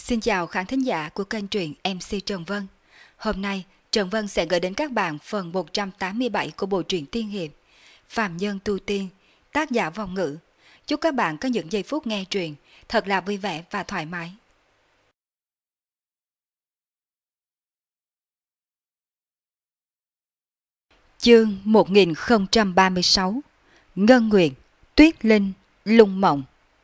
Xin chào khán thính giả của kênh truyện MC Trần Vân. Hôm nay, Trần Vân sẽ gửi đến các bạn phần 187 của bộ truyện tiên hiệp Phàm Nhân Tu Tiên, tác giả Vong Ngữ. Chúc các bạn có những giây phút nghe truyện thật là vui vẻ và thoải mái. Chương 1036 Ngân Nguyệt, Tuyết Linh, Lung Mộng.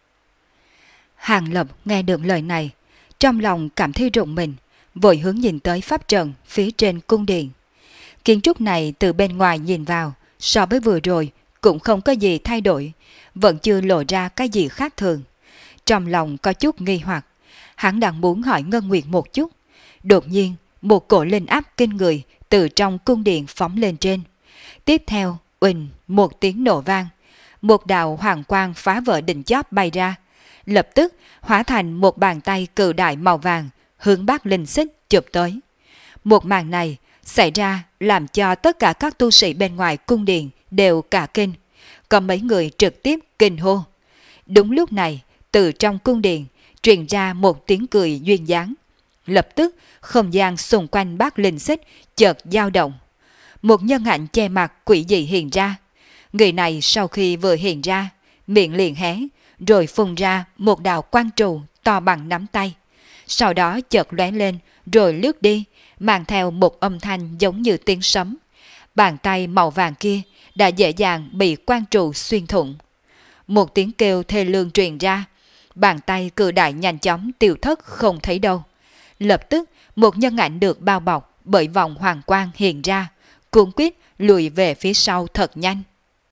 Hàng Lập nghe được lời này, trong lòng cảm thấy rùng mình, vội hướng nhìn tới pháp trận phía trên cung điện. Kiến trúc này từ bên ngoài nhìn vào, so với vừa rồi cũng không có gì thay đổi, vẫn chưa lộ ra cái gì khác thường. Trong lòng có chút nghi hoặc, hắn đang muốn hỏi Ngân Nguyệt một chút. Đột nhiên, một cổ linh áp kinh người từ trong cung điện phóng lên trên. Tiếp theo, uỳnh một tiếng nổ vang, một đạo hoàng quang phá vỡ đỉnh chóp bay ra, lập tức hóa thành một bàn tay cự đại màu vàng hướng Bác Linh Xích chụp tới. Một màn này xảy ra làm cho tất cả các tu sĩ bên ngoài cung điện đều cả kinh, có mấy người trực tiếp kinh hô. Đúng lúc này, từ trong cung điện truyền ra một tiếng cười duyên dáng. Lập tức không gian xung quanh Bác Linh Xích chợt dao động. Một nhân ảnh che mặt quỷ dị hiện ra. Người này sau khi vừa hiện ra, miệng liền hé, rồi phun ra một đạo quang trụ to bằng nắm tay. Sau đó chợt lóe lên rồi lướt đi, mang theo một âm thanh giống như tiếng sấm. Bàn tay màu vàng kia đã dễ dàng bị quang trụ xuyên thủng. Một tiếng kêu thê lương truyền ra, bàn tay cự đại nhanh chóng tiêu thất không thấy đâu. Lập tức một nhân ảnh được bao bọc bởi vòng hoàng quang hiện ra, cuống quýt lùi về phía sau thật nhanh.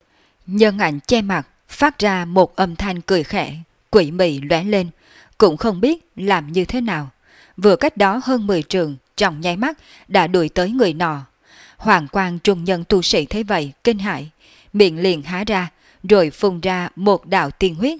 Nhân ảnh che mặt phát ra một âm thanh cười khẽ, quỷ mị lóe lên, cũng không biết làm như thế nào. Vừa cách đó hơn 10 trượng, trong nháy mắt đã đuổi tới người nọ. Hoàng quang trung nhân tu sĩ thấy vậy kinh hãi, miệng liền há ra, rồi phun ra một đạo tiên huyết.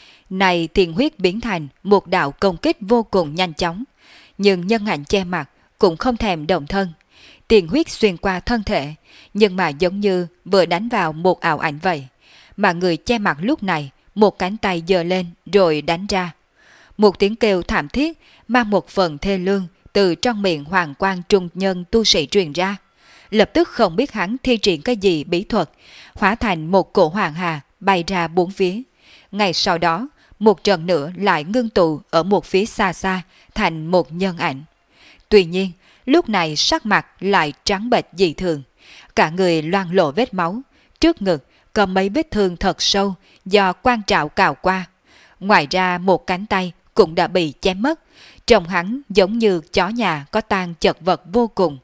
Này tiên huyết biến thành một đạo công kích vô cùng nhanh chóng, nhưng nhân ảnh che mặt cũng không thèm động thân. Tiên huyết xuyên qua thân thể, nhưng mà giống như vừa đánh vào một ảo ảnh vậy. Mà người che mặt lúc này một cánh tay giơ lên rồi đánh ra. Một tiếng kêu thảm thiết mang một phần thê lương từ trong miệng hoàng quang trung nhân tu sĩ truyền ra. Lập tức không biết hắn thi triển cái gì bí thuật, hóa thành một cổ hoàng hà bay ra bốn phía. Ngay sau đó, một trận nữa lại ngưng tụ ở một phía xa xa thành một nhân ảnh. Tuy nhiên, lúc này sắc mặt lại trắng bệch dị thường, cả người loang lổ vết máu, trước ngực có mấy vết thương thật sâu do quan trạo cào qua. Ngoài ra một cánh tay cũng đã bị chém mất, trông hắn giống như chó nhà có tang chật vật vô cùng.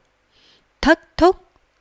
Thất thúc!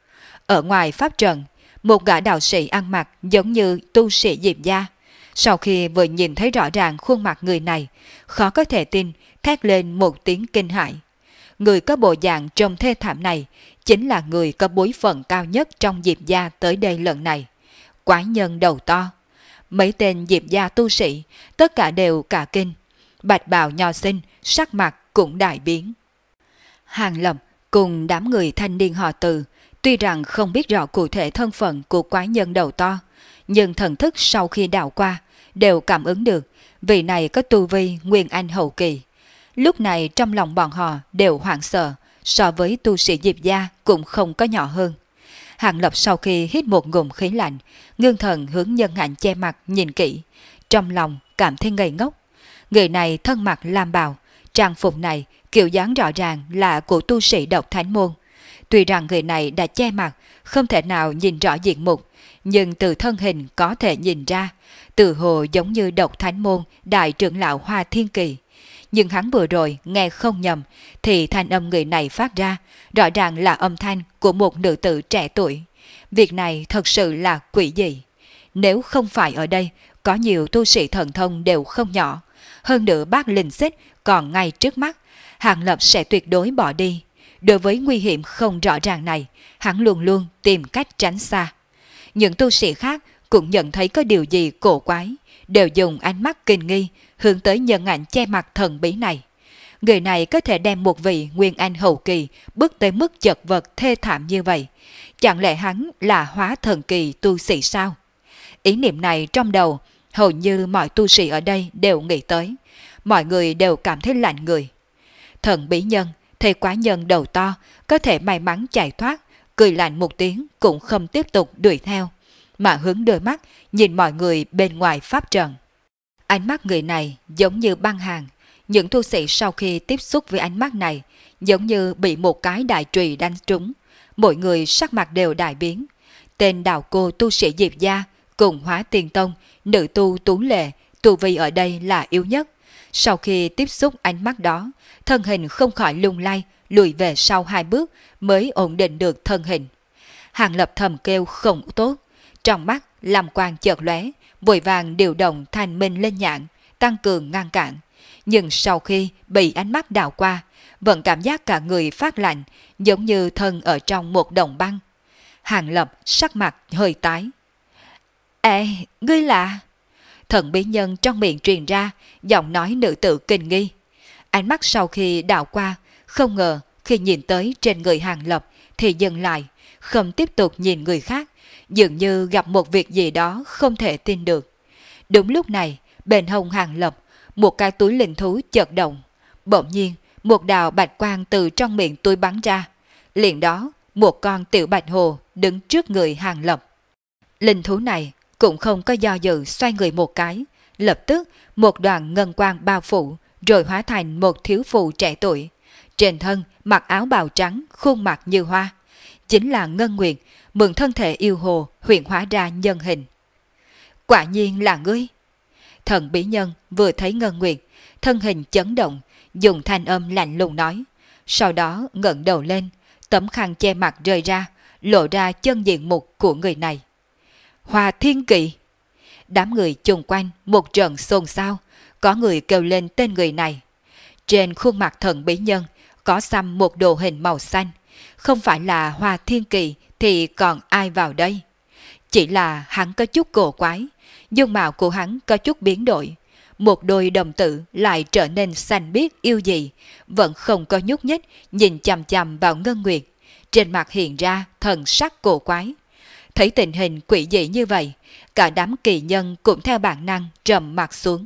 Ở ngoài pháp trận, một gã đạo sĩ ăn mặc giống như tu sĩ Diệp gia. Sau khi vừa nhìn thấy rõ ràng khuôn mặt người này, khó có thể tin, thét lên một tiếng kinh hãi. Người có bộ dạng trông thê thảm này chính là người có bối phận cao nhất trong Diệp gia tới đây lần này. Quái nhân đầu to. Mấy tên Diệp gia tu sĩ tất cả đều cả kinh. Bạch bào nho sinh sắc mặt cũng đại biến. Hàng Lập cùng đám người thanh niên họ Từ tuy rằng không biết rõ cụ thể thân phận của quái nhân đầu to, nhưng thần thức sau khi đảo qua đều cảm ứng được vị này có tu vi nguyên anh hậu kỳ. Lúc này trong lòng bọn họ đều hoảng sợ, so với tu sĩ Diệp gia cũng không có nhỏ hơn. Hàng Lập sau khi hít một ngụm khí lạnh, ngưng thần hướng nhân ảnh che mặt nhìn kỹ, trong lòng cảm thấy ngây ngốc. Người này thân mặc lam bào, trang phục này kiểu dáng rõ ràng là của tu sĩ Độc Thánh Môn. Tuy rằng người này đã che mặt, không thể nào nhìn rõ diện mục, nhưng từ thân hình có thể nhìn ra, từ hồ giống như Độc Thánh Môn đại trưởng lão Hoa Thiên Kỳ. Nhưng hắn vừa rồi nghe không nhầm thì thanh âm người này phát ra rõ ràng là âm thanh của một nữ tử trẻ tuổi. Việc này thật sự là quỷ dị. Nếu không phải ở đây có nhiều tu sĩ thần thông đều không nhỏ, hơn nữa Bác Linh Xích còn ngay trước mắt, Hàng Lập sẽ tuyệt đối bỏ đi. Đối với nguy hiểm không rõ ràng này, hắn luôn luôn tìm cách tránh xa. Những tu sĩ khác cũng nhận thấy có điều gì cổ quái, đều dùng ánh mắt kinh nghi hướng tới nhân ảnh che mặt thần bí này. Người này có thể đem một vị nguyên anh hậu kỳ bước tới mức chật vật thê thảm như vậy. Chẳng lẽ hắn là hóa thần kỳ tu sĩ sao? Ý niệm này trong đầu hầu như mọi tu sĩ ở đây đều nghĩ tới. Mọi người đều cảm thấy lạnh người. Thần bí nhân thấy quái nhân đầu to có thể may mắn chạy thoát, cười lạnh một tiếng cũng không tiếp tục đuổi theo, mà hướng đôi mắt nhìn mọi người bên ngoài pháp trận. Ánh mắt người này giống như băng hàng, những tu sĩ sau khi tiếp xúc với ánh mắt này giống như bị một cái đại trùy đánh trúng, mỗi người sắc mặt đều đại biến. Tên đạo cô tu sĩ Diệp gia cùng Hóa Tiên Tông, nữ tu Tú Lệ, tu vi ở đây là yếu nhất. Sau khi tiếp xúc ánh mắt đó, thân hình không khỏi lung lay, lùi về sau 2 bước mới ổn định được thân hình. Hàng Lập thầm kêu không tốt, trong mắt làm quang chợt lóe, vội vàng điều động thanh minh lên nhãn, tăng cường ngăn cản. Nhưng sau khi bị ánh mắt đảo qua, vẫn cảm giác cả người phát lạnh, giống như thân ở trong một đồng băng. Hàng Lập sắc mặt hơi tái. Ê, ngươi là... Thần bí nhân trong miệng truyền ra, giọng nói nữ tử kinh nghi. Ánh mắt sau khi đảo qua, không ngờ khi nhìn tới trên người Hàng Lập thì dừng lại, không tiếp tục nhìn người khác, dường như gặp một việc gì đó không thể tin được. Đúng lúc này, bên hông Hàng Lập, một cái túi linh thú chợt động. Bỗng nhiên, một đạo bạch quang từ trong miệng túi bắn ra. Liền đó, một con tiểu bạch hồ đứng trước người Hàng Lập. Linh thú này cũng không có do dự xoay người một cái, lập tức một đoàn ngân quang bao phủ, rồi hóa thành một thiếu phụ trẻ tuổi. Trên thân mặc áo bào trắng, khuôn mặt như hoa. Chính là Ngân Nguyệt, mượn thân thể yêu hồ huyện hóa ra nhân hình. Quả nhiên là ngươi. Thần bí nhân vừa thấy Ngân Nguyệt, thân hình chấn động, dùng thanh âm lạnh lùng nói. Sau đó ngẩng đầu lên, tấm khăn che mặt rơi ra, lộ ra chân diện mục của người này. Hoa Thiên Kỵ. Đám người chung quanh một trận xôn xao, có người kêu lên tên người này. Trên khuôn mặt thần bí nhân có xăm một đồ hình màu xanh, không phải là Hoa Thiên Kỵ thì còn ai vào đây? Chỉ là hắn có chút cổ quái, dung mạo của hắn có chút biến đổi, một đôi đồng tử lại trở nên xanh biếc yêu dị, vẫn không có nhúc nhích nhìn chằm chằm vào Ngân Nguyệt, trên mặt hiện ra thần sắc cổ quái. Thấy tình hình quỷ dị như vậy, cả đám kỳ nhân cũng theo bản năng trầm mặt xuống.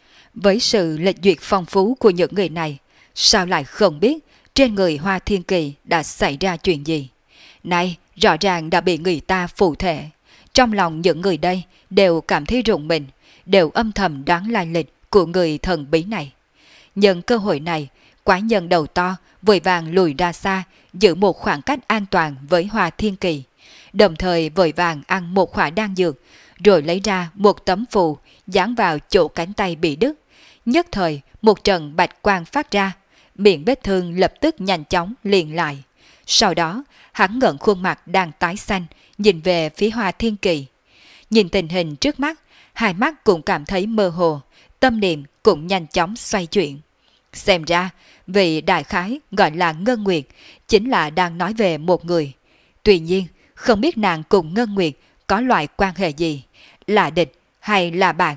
Với sự lệch duyệt phong phú của những người này, sao lại không biết trên người Hoa Thiên Kỳ đã xảy ra chuyện gì? Này, rõ ràng đã bị người ta phụ thể. Trong lòng những người đây đều cảm thấy rùng mình, đều âm thầm đoán lai lịch của người thần bí này. Nhân cơ hội này, quái nhân đầu to vội vàng lùi ra xa, giữ một khoảng cách an toàn với Hoa Thiên Kỳ, đồng thời vội vàng ăn một khỏa đan dược, rồi lấy ra một tấm phù dán vào chỗ cánh tay bị đứt. Nhất thời một trận bạch quang phát ra, miệng vết thương lập tức nhanh chóng liền lại. Sau đó hắn ngẩng khuôn mặt đang tái xanh, nhìn về phía Hoa Thiên Kỳ. Nhìn tình hình trước mắt, hai mắt cũng cảm thấy mơ hồ, tâm niệm cũng nhanh chóng xoay chuyển. Xem ra vị đại khái gọi là Ngân Nguyệt chính là đang nói về một người. Tuy nhiên không biết nàng cùng Ngân Nguyệt có loại quan hệ gì, là địch hay là bạn.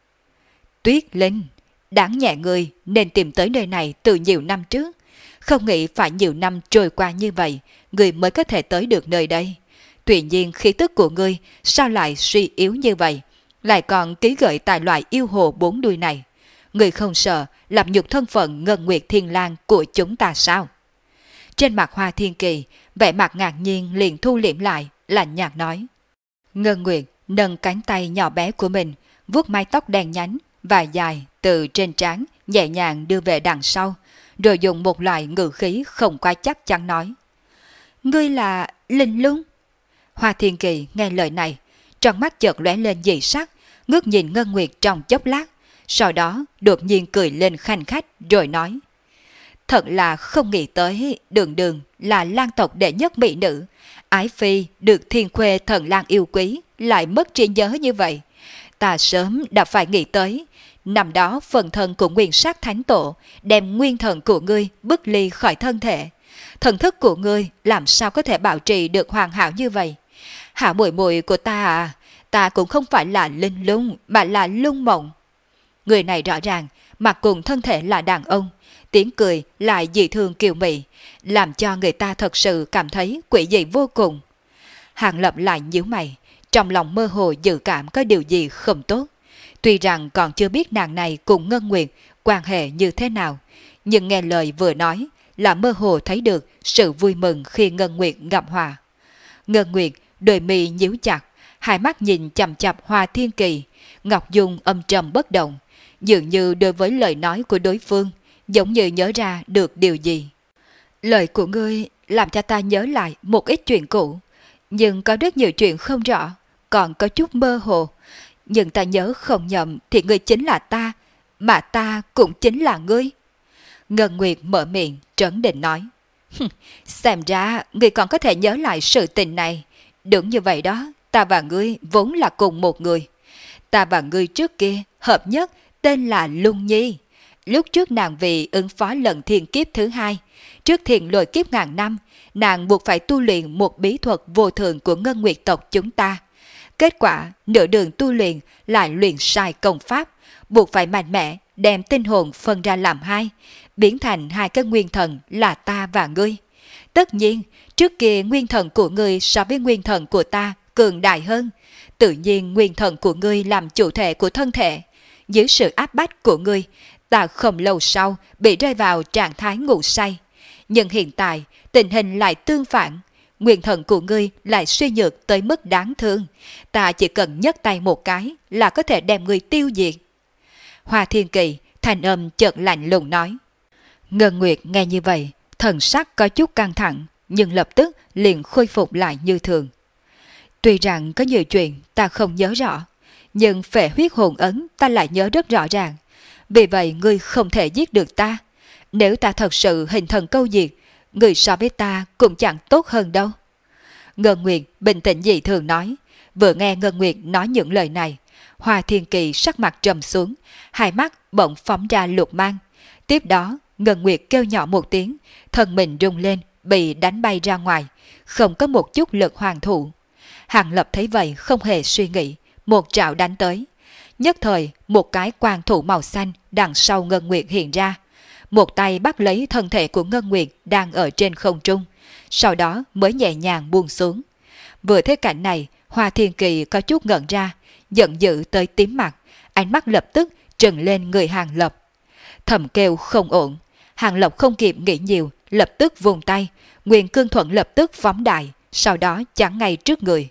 Tuyết Linh, đáng nhẹ người nên tìm tới nơi này từ nhiều năm trước. Không nghĩ phải nhiều năm trôi qua như vậy, người mới có thể tới được nơi đây. Tuy nhiên khí tức của ngươi sao lại suy yếu như vậy, lại còn ký gợi tại loại yêu hồ 4 đuôi này. Người không sợ làm nhục thân phận Ngân Nguyệt Thiên Lang của chúng ta sao? Trên mặt Hoa Thiên Kỳ, vẻ mặt ngạc nhiên liền thu liễm lại, lạnh nhạt nói. Ngân Nguyệt nâng cánh tay nhỏ bé của mình, vuốt mái tóc đen nhánh và dài từ trên trán nhẹ nhàng đưa về đằng sau, rồi dùng một loại ngữ khí không quá chắc chắn nói. Ngươi là Linh Lung? Hoa Thiên Kỳ nghe lời này, trong mắt chợt lóe lên dị sắc, ngước nhìn Ngân Nguyệt trong chốc lát, sau đó đột nhiên cười lên khanh khách rồi nói. Thật là không nghĩ tới Đường Đường là lang tộc đệ nhất mỹ nữ, ái phi được Thiên Khuê thần lang yêu quý lại mất trí nhớ như vậy. Ta sớm đã phải nghĩ tới, năm đó phần thân của Nguyên Sát Thánh Tổ đem nguyên thần của ngươi bứt ly khỏi thân thể. Thần thức của ngươi làm sao có thể bảo trì được hoàn hảo như vậy? Hảo muội muội của ta à, ta cũng không phải là Linh Lung mà là Lung Mộng. Người này rõ ràng mặt cùng thân thể là đàn ông, tiếng cười lại dị thường kiều mị, làm cho người ta thật sự cảm thấy quỷ dị vô cùng. Hàng Lập lại nhíu mày, trong lòng mơ hồ dự cảm có điều gì không tốt. Tuy rằng còn chưa biết nàng này cùng Ngân Nguyệt quan hệ như thế nào, nhưng nghe lời vừa nói là mơ hồ thấy được sự vui mừng khi Ngân Nguyệt gặp Hòa. Ngân Nguyệt đôi mi nhíu chặt, hai mắt nhìn chằm chằm Hoa Thiên Kỳ, Ngọc Dung âm trầm bất động, dường như đối với lời nói của đối phương, giống như nhớ ra được điều gì. Lời của ngươi làm cho ta nhớ lại một ít chuyện cũ, nhưng có rất nhiều chuyện không rõ, còn có chút mơ hồ. Nhưng ta nhớ không nhầm thì ngươi chính là ta, mà ta cũng chính là ngươi. Ngân Nguyệt mở miệng trấn định nói. Xem ra ngươi còn có thể nhớ lại sự tình này. Đúng như vậy đó, ta và ngươi vốn là cùng một người. Ta và ngươi trước kia hợp nhất tên là Lung Nhi. Lúc trước nàng vì ứng phó lần thiên kiếp thứ hai, trước thiền lôi kiếp ngàn năm, nàng buộc phải tu luyện một bí thuật vô thường của Ngân Nguyệt tộc chúng ta. Kết quả, nửa đường tu luyện lại luyện sai công pháp, buộc phải mạnh mẽ đem tinh hồn phân ra làm hai, biến thành hai cái nguyên thần là ta và ngươi. Tất nhiên, trước kia nguyên thần của ngươi so với nguyên thần của ta cường đại hơn. Tự nhiên nguyên thần của ngươi làm chủ thể của thân thể. Dưới sự áp bách của ngươi, ta không lâu sau bị rơi vào trạng thái ngủ say. Nhưng hiện tại, tình hình lại tương phản. Nguyên thần của ngươi lại suy nhược tới mức đáng thương. Ta chỉ cần nhấc tay một cái là có thể đem ngươi tiêu diệt. Hoa Thiên Kỳ thanh âm chợt lạnh lùng nói. Ngân Nguyệt nghe như vậy, thần sắc có chút căng thẳng, nhưng lập tức liền khôi phục lại như thường. Tuy rằng có nhiều chuyện ta không nhớ rõ, nhưng phệ huyết hồn ấn ta lại nhớ rất rõ ràng. Vì vậy ngươi không thể giết được ta. Nếu ta thật sự hình thần câu diệt, người so với ta cũng chẳng tốt hơn đâu. Ngân Nguyệt bình tĩnh dị thường nói. Vừa nghe Ngân Nguyệt nói những lời này, Hoa Thiên Kỳ sắc mặt trầm xuống, hai mắt bỗng phóng ra lục mang. Tiếp đó Ngân Nguyệt kêu nhỏ một tiếng, thân mình rung lên, bị đánh bay ra ngoài, không có một chút lực hoàn thủ. Hàng Lập thấy vậy không hề suy nghĩ, một trảo đánh tới. Nhất thời một cái quang thủ màu xanh đằng sau Ngân Nguyệt hiện ra, một tay bắt lấy thân thể của Ngân Nguyệt đang ở trên không trung, sau đó mới nhẹ nhàng buông xuống. Vừa thấy cảnh này, Hoa Thiên Kỳ có chút ngẩn ra, giận dữ tới tím mặt, ánh mắt lập tức trừng lên người Hàng Lập. Thầm kêu không ổn, Hàng Lập không kịp nghĩ nhiều, lập tức vùng tay, Nguyên Cương Thuận lập tức phóng đại, sau đó chắn ngay trước người.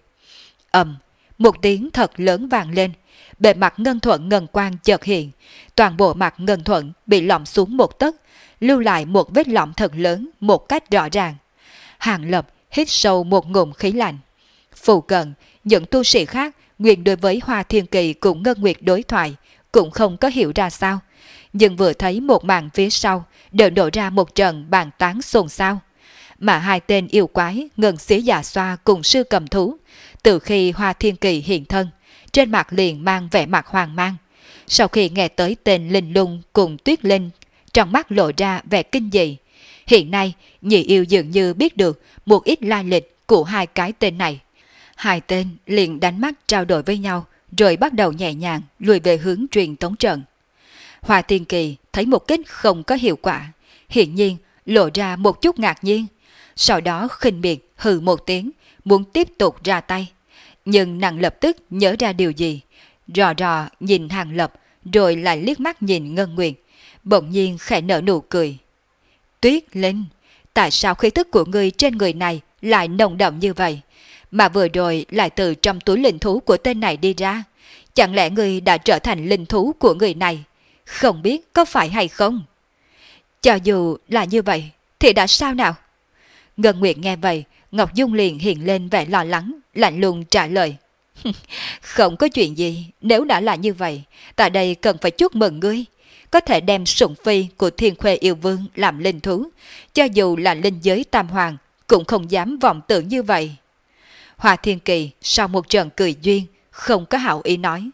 Một tiếng thật lớn vang lên, bề mặt Ngân Thuận ngân quang chợt hiện, toàn bộ mặt Ngân Thuận bị lõm xuống một tấc, lưu lại một vết lõm thật lớn một cách rõ ràng. Hàng Lập hít sâu một ngụm khí lạnh. Phụ cận, những tu sĩ khác nguyên đối với Hoa Thiên Kỳ cùng Ngân Nguyệt đối thoại cũng không có hiểu ra sao, nhưng vừa thấy một màn phía sau đều nổ ra một trận bàn tán xôn xao. Mà hai tên yêu quái Ngân Xí Già Xoa cùng Sư Cầm Thú, từ khi Hoa Thiên Kỳ hiện thân, trên mặt liền mang vẻ mặt hoang mang. Sau khi nghe tới tên Linh Lung cùng Tuyết Linh, trong mắt lộ ra vẻ kinh dị. Hiện nay, nhị yêu dường như biết được một ít lai lịch của hai cái tên này. Hai tên liền đánh mắt trao đổi với nhau, rồi bắt đầu nhẹ nhàng lùi về hướng truyền tống trận. Hoa Thiên Kỳ thấy một kích không có hiệu quả, hiển nhiên lộ ra một chút ngạc nhiên. Sau đó khinh miệt hừ một tiếng, muốn tiếp tục ra tay. Nhưng nàng lập tức nhớ ra điều gì, rò rò nhìn Hàng Lập, rồi lại liếc mắt nhìn Ngân Nguyệt, bỗng nhiên khẽ nở nụ cười. Tuyết Linh, tại sao khí tức của ngươi trên người này lại nồng đậm như vậy, mà vừa rồi lại từ trong túi linh thú của tên này đi ra? Chẳng lẽ ngươi đã trở thành linh thú của người này? Không biết có phải hay không? Cho dù là như vậy, thì đã sao nào? Ngân Nguyệt nghe vậy, Ngọc Dung liền hiện lên vẻ lo lắng, lạnh lùng trả lời. Không có chuyện gì, nếu đã là như vậy, tại đây cần phải chúc mừng ngươi. Có thể đem sủng phi của Thiên Khuê Yêu Vương làm linh thú, cho dù là linh giới tam hoàng, cũng không dám vọng tưởng như vậy. Hoa Thiên Kỳ sau một trận cười duyên, không có hảo ý nói.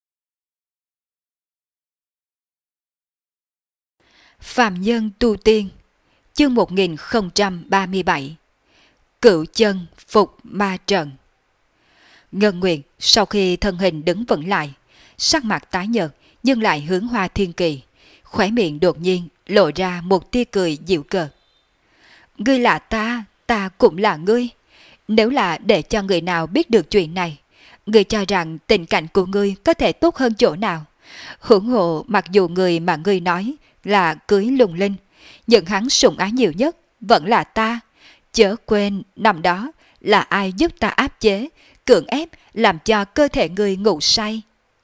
Phạm Nhân Tu Tiên, chương 1037, Cửu Chân Phục Ma Trận. Ngân Nguyệt sau khi thân hình đứng vững lại, sắc mặt tái nhợt nhưng lại hướng Hoa Thiên Kỳ, khóe miệng đột nhiên lộ ra một tia cười dịu cợt. Ngươi là ta, ta cũng là ngươi. Nếu là để cho người nào biết được chuyện này, ngươi cho rằng tình cảnh của ngươi có thể tốt hơn chỗ nào? Hưởng hộ mặc dù người mà ngươi nói là cưới Lung Linh, nhưng hắn sủng ái nhiều nhất vẫn là ta. Chớ quên năm đó là ai giúp ta áp chế, cưỡng ép làm cho cơ thể ngươi ngủ say.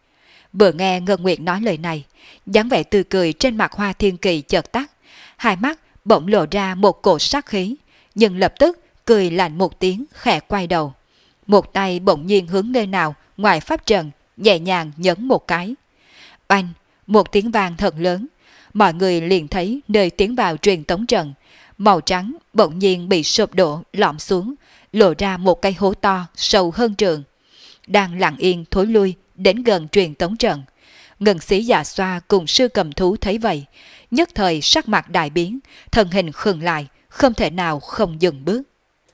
Vừa nghe Ngân Nguyệt nói lời này, dáng vẻ tươi cười trên mặt Hoa Thiên Kỳ chợt tắt, hai mắt bỗng lộ ra một cổ sát khí, nhưng lập tức cười lạnh một tiếng, khẽ quay đầu. Một tay bỗng nhiên hướng nơi nào ngoài pháp trận, nhẹ nhàng nhấn một cái. Oanh, một tiếng vang thật lớn, mọi người liền thấy nơi tiến vào truyền tống trận, màu trắng bỗng nhiên bị sụp đổ lõm xuống, lộ ra một cái hố to sâu hơn trường. Đang lặng yên thối lui đến gần truyền tống trận, Ngân Sĩ Dạ Xoa cùng sư cầm thú thấy vậy, nhất thời sắc mặt đại biến, thân hình khựng lại, không thể nào không dừng bước.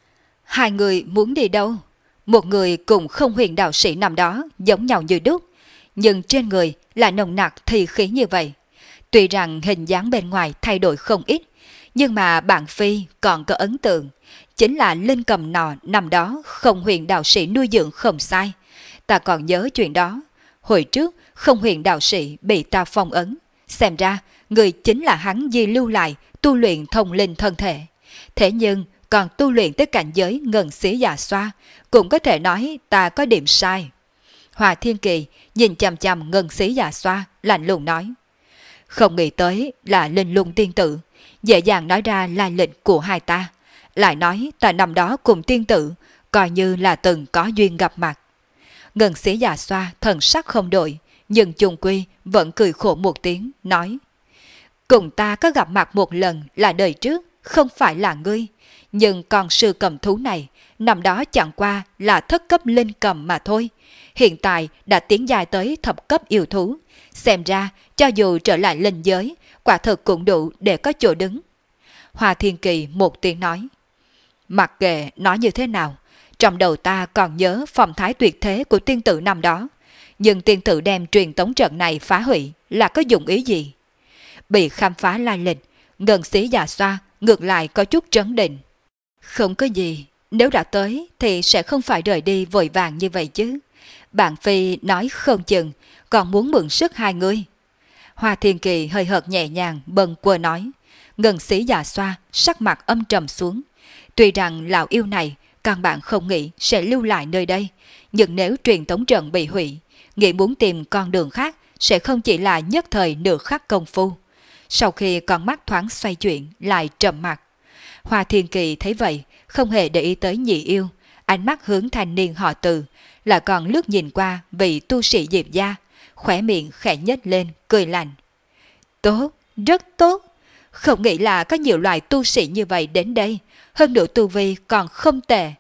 Hai người muốn đi đâu? Một người cùng Không Huyền đạo sĩ năm đó giống nhau như đúc, nhưng trên người lại nồng nặc thi khí như vậy. Tuy rằng hình dáng bên ngoài thay đổi không ít, nhưng mà bạn Phi còn có ấn tượng, chính là linh cầm nọ năm đó Không Huyền đạo sĩ nuôi dưỡng không sai. Ta còn nhớ chuyện đó, hồi trước Không Huyền đạo sĩ bị ta phong ấn, xem ra người chính là hắn di lưu lại tu luyện thông linh thân thể. Thế nhưng còn tu luyện tới cảnh giới Ngân Sĩ Dạ Xoa, cũng có thể nói ta có điểm sai. Hoa Thiên Kỳ nhìn chằm chằm Ngân Sĩ Dạ Xoa, lạnh lùng nói. Không nghĩ tới là linh lung tiên tử, dễ dàng nói ra lai lịch của hai ta. Lại nói ta năm đó cùng tiên tử, coi như là từng có duyên gặp mặt. Ngân Sĩ Dạ Xoa thần sắc không đổi, nhưng chung quy vẫn cười khổ một tiếng, nói. Cùng ta có gặp mặt một lần là đời trước, không phải là ngươi. Nhưng con sư cầm thú này, năm đó chẳng qua là thất cấp linh cầm mà thôi. Hiện tại đã tiến dài tới thập cấp yêu thú. Xem ra, cho dù trở lại linh giới, quả thực cũng đủ để có chỗ đứng. Hoa Thiên Kỳ một tiếng nói. Mặc kệ nói như thế nào, trong đầu ta còn nhớ phong thái tuyệt thế của tiên tử năm đó. Nhưng tiên tử đem truyền tống trận này phá hủy là có dụng ý gì? Bị khám phá lai lịch, Ngân Sĩ Dạ Xoa ngược lại có chút trấn định. Không có gì, nếu đã tới thì sẽ không phải rời đi vội vàng như vậy chứ. Bạn Phi nói không chừng, còn muốn mượn sức hai người. Hoa Thiên Kỳ hơi hợt nhẹ nhàng bâng quơ nói. Ngân Sĩ Dạ Xoa sắc mặt âm trầm xuống. Tuy rằng lão yêu này căn bản không nghĩ sẽ lưu lại nơi đây, nhưng nếu truyền tống trận bị hủy, nghĩ muốn tìm con đường khác sẽ không chỉ là nhất thời nửa khắc công phu. Sau khi con mắt thoáng xoay chuyển lại trầm mặt. Hoa Thiên Kỳ thấy vậy, không hề để ý tới nhị yêu, ánh mắt hướng thanh niên họ Từ, là còn lướt nhìn qua vị tu sĩ Diệp gia, khỏe miệng khẽ nhếch lên, cười lạnh. Tốt, rất tốt. Không nghĩ là có nhiều loại tu sĩ như vậy đến đây, hơn nữa tu vi còn không tệ.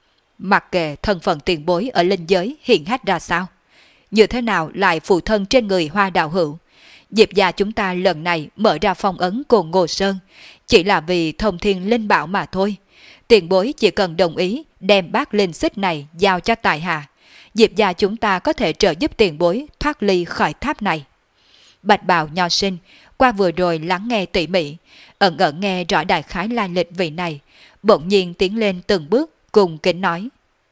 Mặc kệ thân phận tiền bối ở linh giới hiện hách ra sao, như thế nào lại phụ thân trên người Hoa đạo hữu. Diệp gia chúng ta lần này mở ra phong ấn Cồn Ngô Sơn, chỉ là vì thông thiên linh bảo mà thôi. Tiền bối chỉ cần đồng ý đem bát linh xích này giao cho tại hạ, Diệp gia chúng ta có thể trợ giúp tiền bối thoát ly khỏi tháp này. Bạch bào nho sinh qua vừa rồi lắng nghe tỉ mỉ, ẩn ẩn nghe rõ đại khái lai lịch vị này, bỗng nhiên tiến lên từng bước cùng kính nói.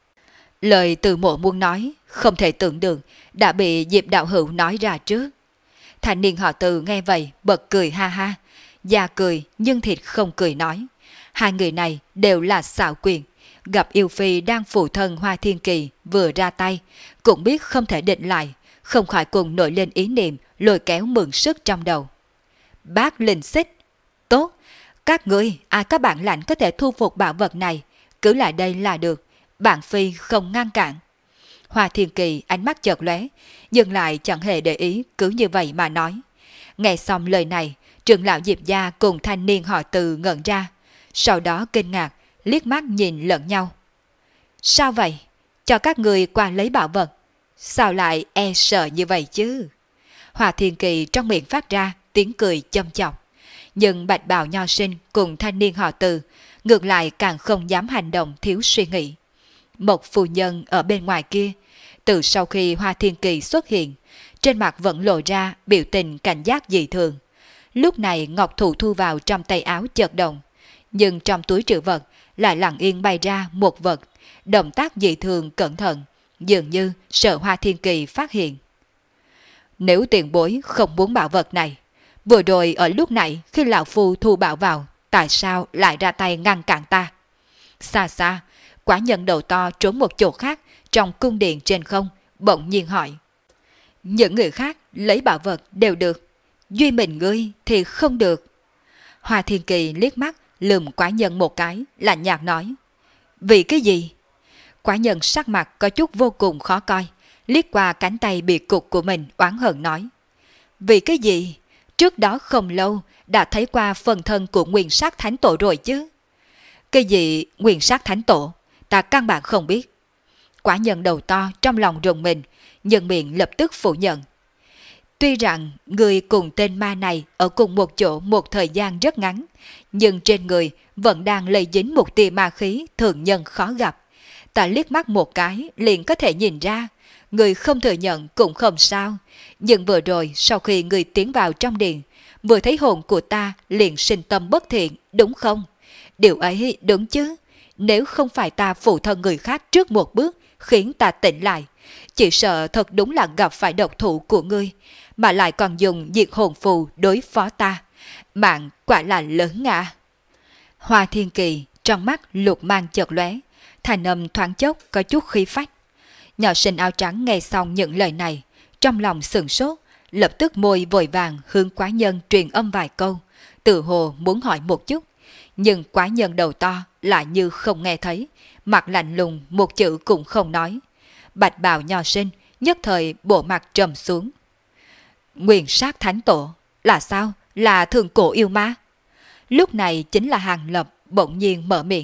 Lời từ mộ muốn nói, không thể tưởng được đã bị Diệp đạo hữu nói ra trước. Thanh niên họ Từ nghe vậy bật cười ha ha, da cười nhưng thịt không cười nói. Hai người này đều là xảo quyền, gặp yêu phi đang phụ thân Hoa Thiên Kỳ vừa ra tay, cũng biết không thể định lại, không khỏi cùng nổi lên ý niệm lôi kéo mượn sức trong đầu. Bác linh xích, tốt, các ngươi ai có bản lãnh có thể thu phục bảo vật này, cứ lại đây là được, bạn phi không ngăn cản. Hoa Thiên Kỳ ánh mắt chợt lóe, nhưng lại chẳng hề để ý, cứ như vậy mà nói. Nghe xong lời này, trưởng lão Diệp gia cùng thanh niên họ Từ ngẩn ra, sau đó kinh ngạc, liếc mắt nhìn lẫn nhau. Sao vậy? Cho các người qua lấy bảo vật, sao lại e sợ như vậy chứ? Hoa Thiên Kỳ trong miệng phát ra tiếng cười châm chọc, nhưng bạch bào nho sinh cùng thanh niên họ Từ ngược lại càng không dám hành động thiếu suy nghĩ. Một phu nhân ở bên ngoài kia, từ sau khi Hoa Thiên Kỳ xuất hiện, trên mặt vẫn lộ ra biểu tình cảnh giác dị thường. Lúc này ngọc thụ thu vào trong tay áo chợt động, nhưng trong túi trữ vật lại lặng yên bay ra một vật, động tác dị thường cẩn thận, dường như sợ Hoa Thiên Kỳ phát hiện. Nếu tiền bối không muốn bảo vật này, Vừa rồi ở lúc nãy khi lão phu thu bảo vào, tại sao lại ra tay ngăn cản ta? Xa xa, quả nhân đầu to trốn một chỗ khác trong cung điện trên không, bỗng nhiên hỏi. Những người khác lấy bảo vật đều được, duy mình ngươi thì không được. Hoa Thiên Kỳ liếc mắt lườm quả nhân một cái, lạnh nhạt nói. Vì cái gì? Quả nhân sắc mặt có chút vô cùng khó coi, liếc qua cánh tay bị cục của mình oán hận nói. Vì cái gì? Trước đó không lâu đã thấy qua phần thân của Nguyên Sát Thánh Tổ rồi chứ. Cái gì Nguyên Sát Thánh Tổ? Ta căn bản không biết. Quả nhân đầu to trong lòng rùng mình, nhưng miệng lập tức phủ nhận. Tuy rằng người cùng tên ma này ở cùng một chỗ một thời gian rất ngắn, nhưng trên người vẫn đang lây dính một tia ma khí thường nhân khó gặp. Ta liếc mắt một cái liền có thể nhìn ra, người không thừa nhận cũng không sao. Nhưng vừa rồi sau khi người tiến vào trong điện, vừa thấy hồn của ta liền sinh tâm bất thiện, đúng không? Điều ấy đúng chứ. Nếu không phải ta phụ thân người khác trước một bước khiến ta tỉnh lại, chỉ sợ thật đúng là gặp phải độc thủ của ngươi, mà lại còn dùng diệt hồn phù đối phó ta. Mạng quả là lớn ngạ. Hoa Thiên Kỳ trong mắt lục mang chợt lóe, thành âm thoáng chốc có chút khí phách. Nhỏ sinh áo trắng nghe xong những lời này, trong lòng sửng sốt, lập tức môi vội vàng hướng quái nhân truyền âm vài câu, tự hồ muốn hỏi một chút. Nhưng quái nhân đầu to lại như không nghe thấy, mặt lạnh lùng một chữ cũng không nói. Bạch bào nho sinh nhất thời bộ mặt trầm xuống. Nguyên Sát Thánh Tổ là sao? Là thượng cổ yêu ma? Lúc này chính là Hàng Lập bỗng nhiên mở miệng.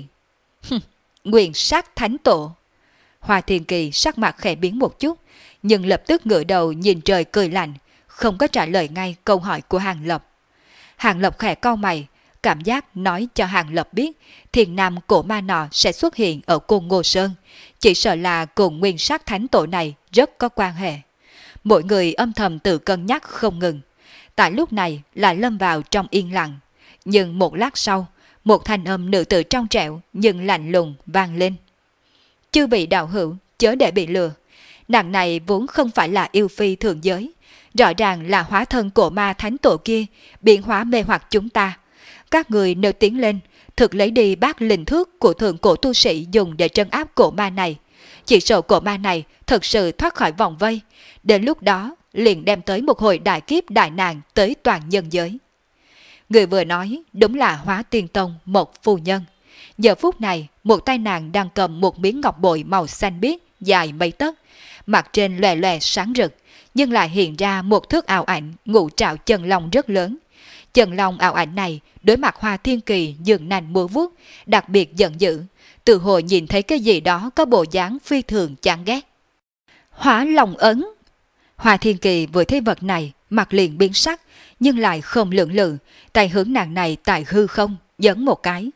Nguyên Sát Thánh Tổ. Hoa Thiên Kỳ sắc mặt khẽ biến một chút, nhưng lập tức ngửa đầu nhìn trời cười lạnh, không có trả lời ngay câu hỏi của Hàng Lập. Hàng Lập khẽ cau mày, cảm giác nói cho Hàng Lập biết thiền nam cổ ma nọ sẽ xuất hiện ở Côn Ngô Sơn, chỉ sợ là cùng Nguyên Sát Thánh Tổ này rất có quan hệ. Mỗi người âm thầm tự cân nhắc không ngừng. Tại lúc này lại lâm vào trong yên lặng, nhưng một lát sau, một thanh âm nữ tử trong trẻo nhưng lạnh lùng vang lên. Chư vị đạo hữu, chớ để bị lừa. Nàng này vốn không phải là yêu phi thượng giới, rõ ràng là hóa thân cổ ma thánh tổ kia biến hóa mê hoặc chúng ta. Các người nếu tiến lên, thực lấy đi bát linh thước của thượng cổ tu sĩ dùng để trấn áp cổ ma này. Chỉ sợ cổ ma này thật sự thoát khỏi vòng vây, đến lúc đó liền đem tới một hồi đại kiếp đại nạn tới toàn nhân giới. Người vừa nói đúng là Hóa Tiên Tông một phu nhân. Giờ phút này, một tay nàng đang cầm một miếng ngọc bội màu xanh biếc dài mấy tấc, mặt trên lòe lòe sáng rực, nhưng lại hiện ra một thước ảo ảnh ngũ trảo chân long rất lớn. Chân long ảo ảnh này đối mặt Hoa Thiên Kỳ dường nành múa vuốt, đặc biệt giận dữ, tự hồ nhìn thấy cái gì đó có bộ dáng phi thường chán ghét. Hóa Long ấn. Hoa Thiên Kỳ vừa thấy vật này, mặt liền biến sắc, nhưng lại không lưỡng lự, tay hướng nàng này tại hư không giấn một cái.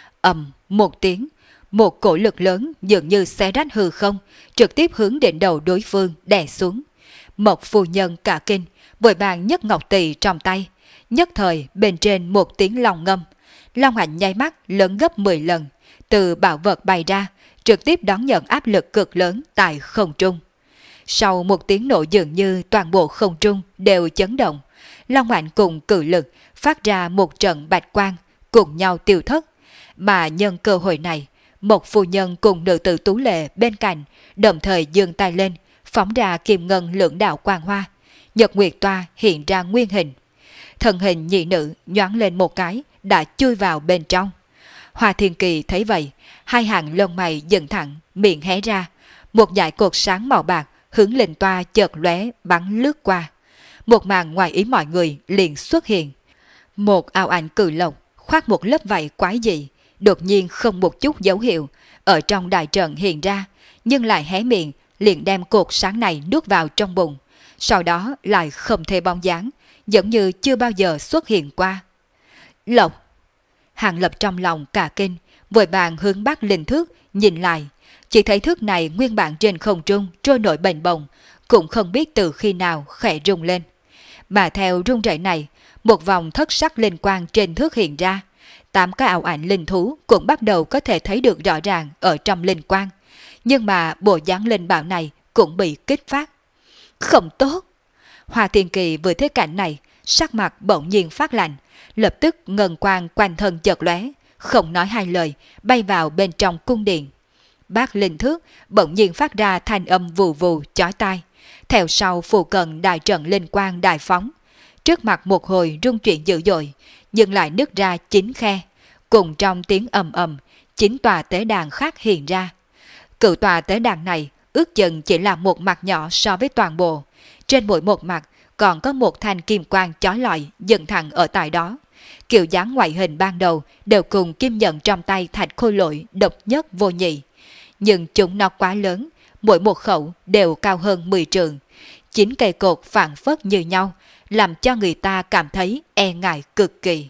Một tiếng, một cổ lực lớn dường như xé rách hư không, trực tiếp hướng đến đầu đối phương đè xuống. Mộc phu nhân cả kinh, vội vàng nhấc ngọc tỳ trong tay, nhất thời bên trên một tiếng long ngâm, long ảnh nháy mắt lớn gấp 10 lần, từ bảo vật bay ra, trực tiếp đón nhận áp lực cực lớn tại không trung. Sau một tiếng nổ dường như toàn bộ không trung đều chấn động, long ảnh cùng cự lực phát ra một trận bạch quang, cùng nhau tiêu thất. Mà nhân cơ hội này, một phu nhân cùng nữ tử tú lệ bên cạnh đồng thời giương tay lên, phóng ra kim ngân lưỡng đạo quang hoa, nhật nguyệt toa hiện ra nguyên hình. Thân hình nhị nữ nhoáng lên một cái, đã chui vào bên trong. Hoa Thiên Kỳ thấy vậy, hai hàng lông mày dựng thẳng, miệng hé ra, một dải cột sáng màu bạc hướng lên toa chợt lóe bắn lướt qua. Một màn ngoài ý mọi người liền xuất hiện. Một ảo ảnh cự lộc khoác một lớp vảy quái dị, đột nhiên không một chút dấu hiệu ở trong đại trận hiện ra, nhưng lại hé miệng liền đem cột sáng này nuốt vào trong bụng, sau đó lại không thể bóng dáng, giống như chưa bao giờ xuất hiện qua. Lộc. Hàng Lập trong lòng cả kinh, vội vàng hướng Bắc linh thước nhìn lại, chỉ thấy thước này nguyên bản trên không trung trôi nổi bềnh bồng, cũng không biết từ khi nào khẽ rung lên. Mà theo rung rẩy này, một vòng thất sắc linh quang trên thước hiện ra, 8 cái ảo ảnh linh thú cũng bắt đầu có thể thấy được rõ ràng ở trong linh quang, nhưng mà bộ dáng linh bảo này cũng bị kích phát. Không tốt! Hoa Thiên Kỳ vừa thấy cảnh này, sắc mặt bỗng nhiên phát lạnh, lập tức ngân quang quanh thân chợt lóe, không nói hai lời, bay vào bên trong cung điện. Bát linh thước bỗng nhiên phát ra thanh âm vù vù chói tai, theo sau phù cận đại trận linh quang đại phóng, trước mặt một hồi rung chuyển dữ dội, nhưng lại nứt ra 9 khe, cùng trong tiếng ầm ầm, 9 tòa tế đàn khác hiện ra. Cựu tòa tế đàn này ước chừng chỉ là một mặt nhỏ so với toàn bộ, trên mỗi một mặt còn có một thanh kim quang chói lọi dựng thẳng ở tại đó. Kiểu dáng ngoại hình ban đầu đều cùng kim nhận trong tay Thạch Khôi Lỗi độc nhất vô nhị, nhưng chúng nó quá lớn, mỗi một khẩu đều cao hơn 10 trượng. 9 cây cột phảng phất như nhau, làm cho người ta cảm thấy e ngại cực kỳ.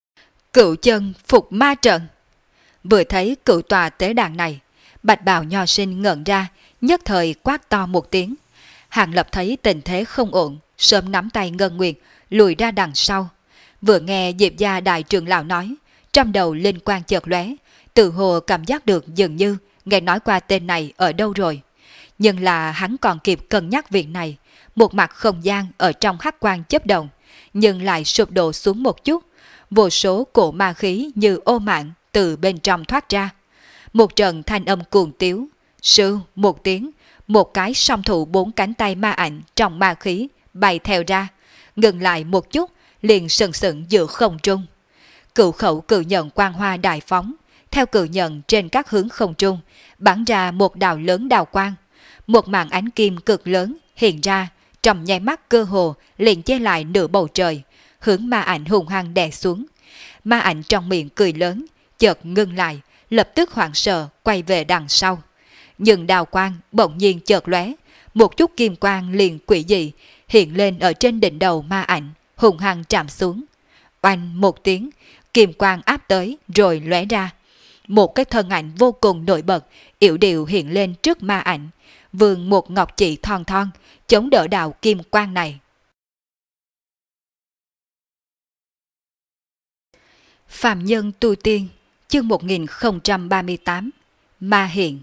Cựu chân phục ma trận. Vừa thấy cựu tòa tế đàn này, Bạch Bào nho sinh ngẩn ra, nhất thời quát to một tiếng. Hàng Lập thấy tình thế không ổn, sớm nắm tay Ngân Nguyệt lùi ra đằng sau. Vừa nghe Diệp gia đại trưởng lão nói, trong đầu linh quang chợt lóe, tự hồ cảm giác được dường như nghe nói qua tên này ở đâu rồi. Nhưng là hắn còn kịp cân nhắc việc này, một mặt không gian ở trong hắc quang chớp động, nhưng lại sụp đổ xuống một chút, vô số cổ ma khí như ô mạng từ bên trong thoát ra. Một trận thanh âm cuồng tiếu, sư một tiếng, một cái song thủ 4 cánh tay ma ảnh trong ma khí bay theo ra, ngừng lại một chút, liền sừng sững giữa không trung. Cựu khẩu cự nhận quang hoa đại phóng, theo cự nhận trên các hướng không trung, bắn ra một đạo lớn đào quang. Một màn ánh kim cực lớn hiện ra, trong nháy mắt cơ hồ liền che lại nửa bầu trời, hướng ma ảnh hùng hăng đè xuống. Ma ảnh trong miệng cười lớn, chợt ngưng lại, lập tức hoảng sợ quay về đằng sau. Nhưng đào quang bỗng nhiên chợt lóe, một chút kim quang liền quỷ dị hiện lên ở trên đỉnh đầu ma ảnh, hùng hăng chạm xuống. Oanh một tiếng, kim quang áp tới rồi lóe ra. Một cái thân ảnh vô cùng nổi bật, yểu điệu hiện lên trước ma ảnh, vươn một ngọc chỉ thon thon, chống đỡ đạo kim quang này. Phạm Nhân Tu Tiên, chương 1038, Ma Hiện.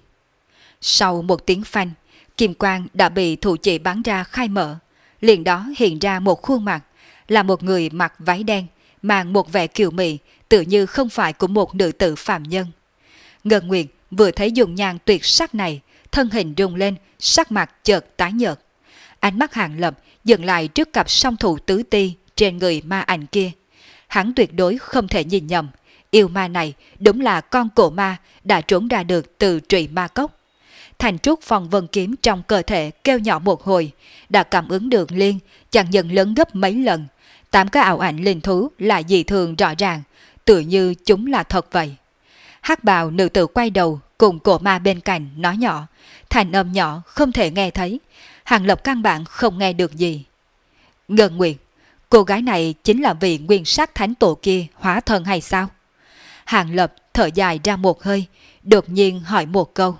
Sau một tiếng phanh, kim quang đã bị thủ chỉ bắn ra khai mở, liền đó hiện ra một khuôn mặt, là một người mặc váy đen, mang một vẻ kiều mị, tự như không phải của một nữ tử phàm nhân. Ngân Nguyệt vừa thấy dung nhan tuyệt sắc này, thân hình rung lên, sắc mặt chợt tái nhợt. Ánh mắt Hàng Lập dừng lại trước cặp song thủ tứ ti trên người ma ảnh kia. Hắn tuyệt đối không thể nhìn nhầm, yêu ma này đúng là con cổ ma đã trốn ra được từ Trụy Ma Cốc. Thành trúc phong vân kiếm trong cơ thể kêu nhỏ một hồi, đã cảm ứng được liên chẳng nhận lớn gấp mấy lần. 8 cái ảo ảnh linh thú là dị thường rõ ràng, tựa như chúng là thật vậy. Hắc bào nữ tử quay đầu cùng cổ ma bên cạnh nói nhỏ, thành âm nhỏ không thể nghe thấy. Hàng Lập căn bản không nghe được gì. Ngân Nguyệt, cô gái này chính là vị nguyên sắc thánh tổ kia hóa thân hay sao? Hàng Lập thở dài ra một hơi, đột nhiên hỏi một câu.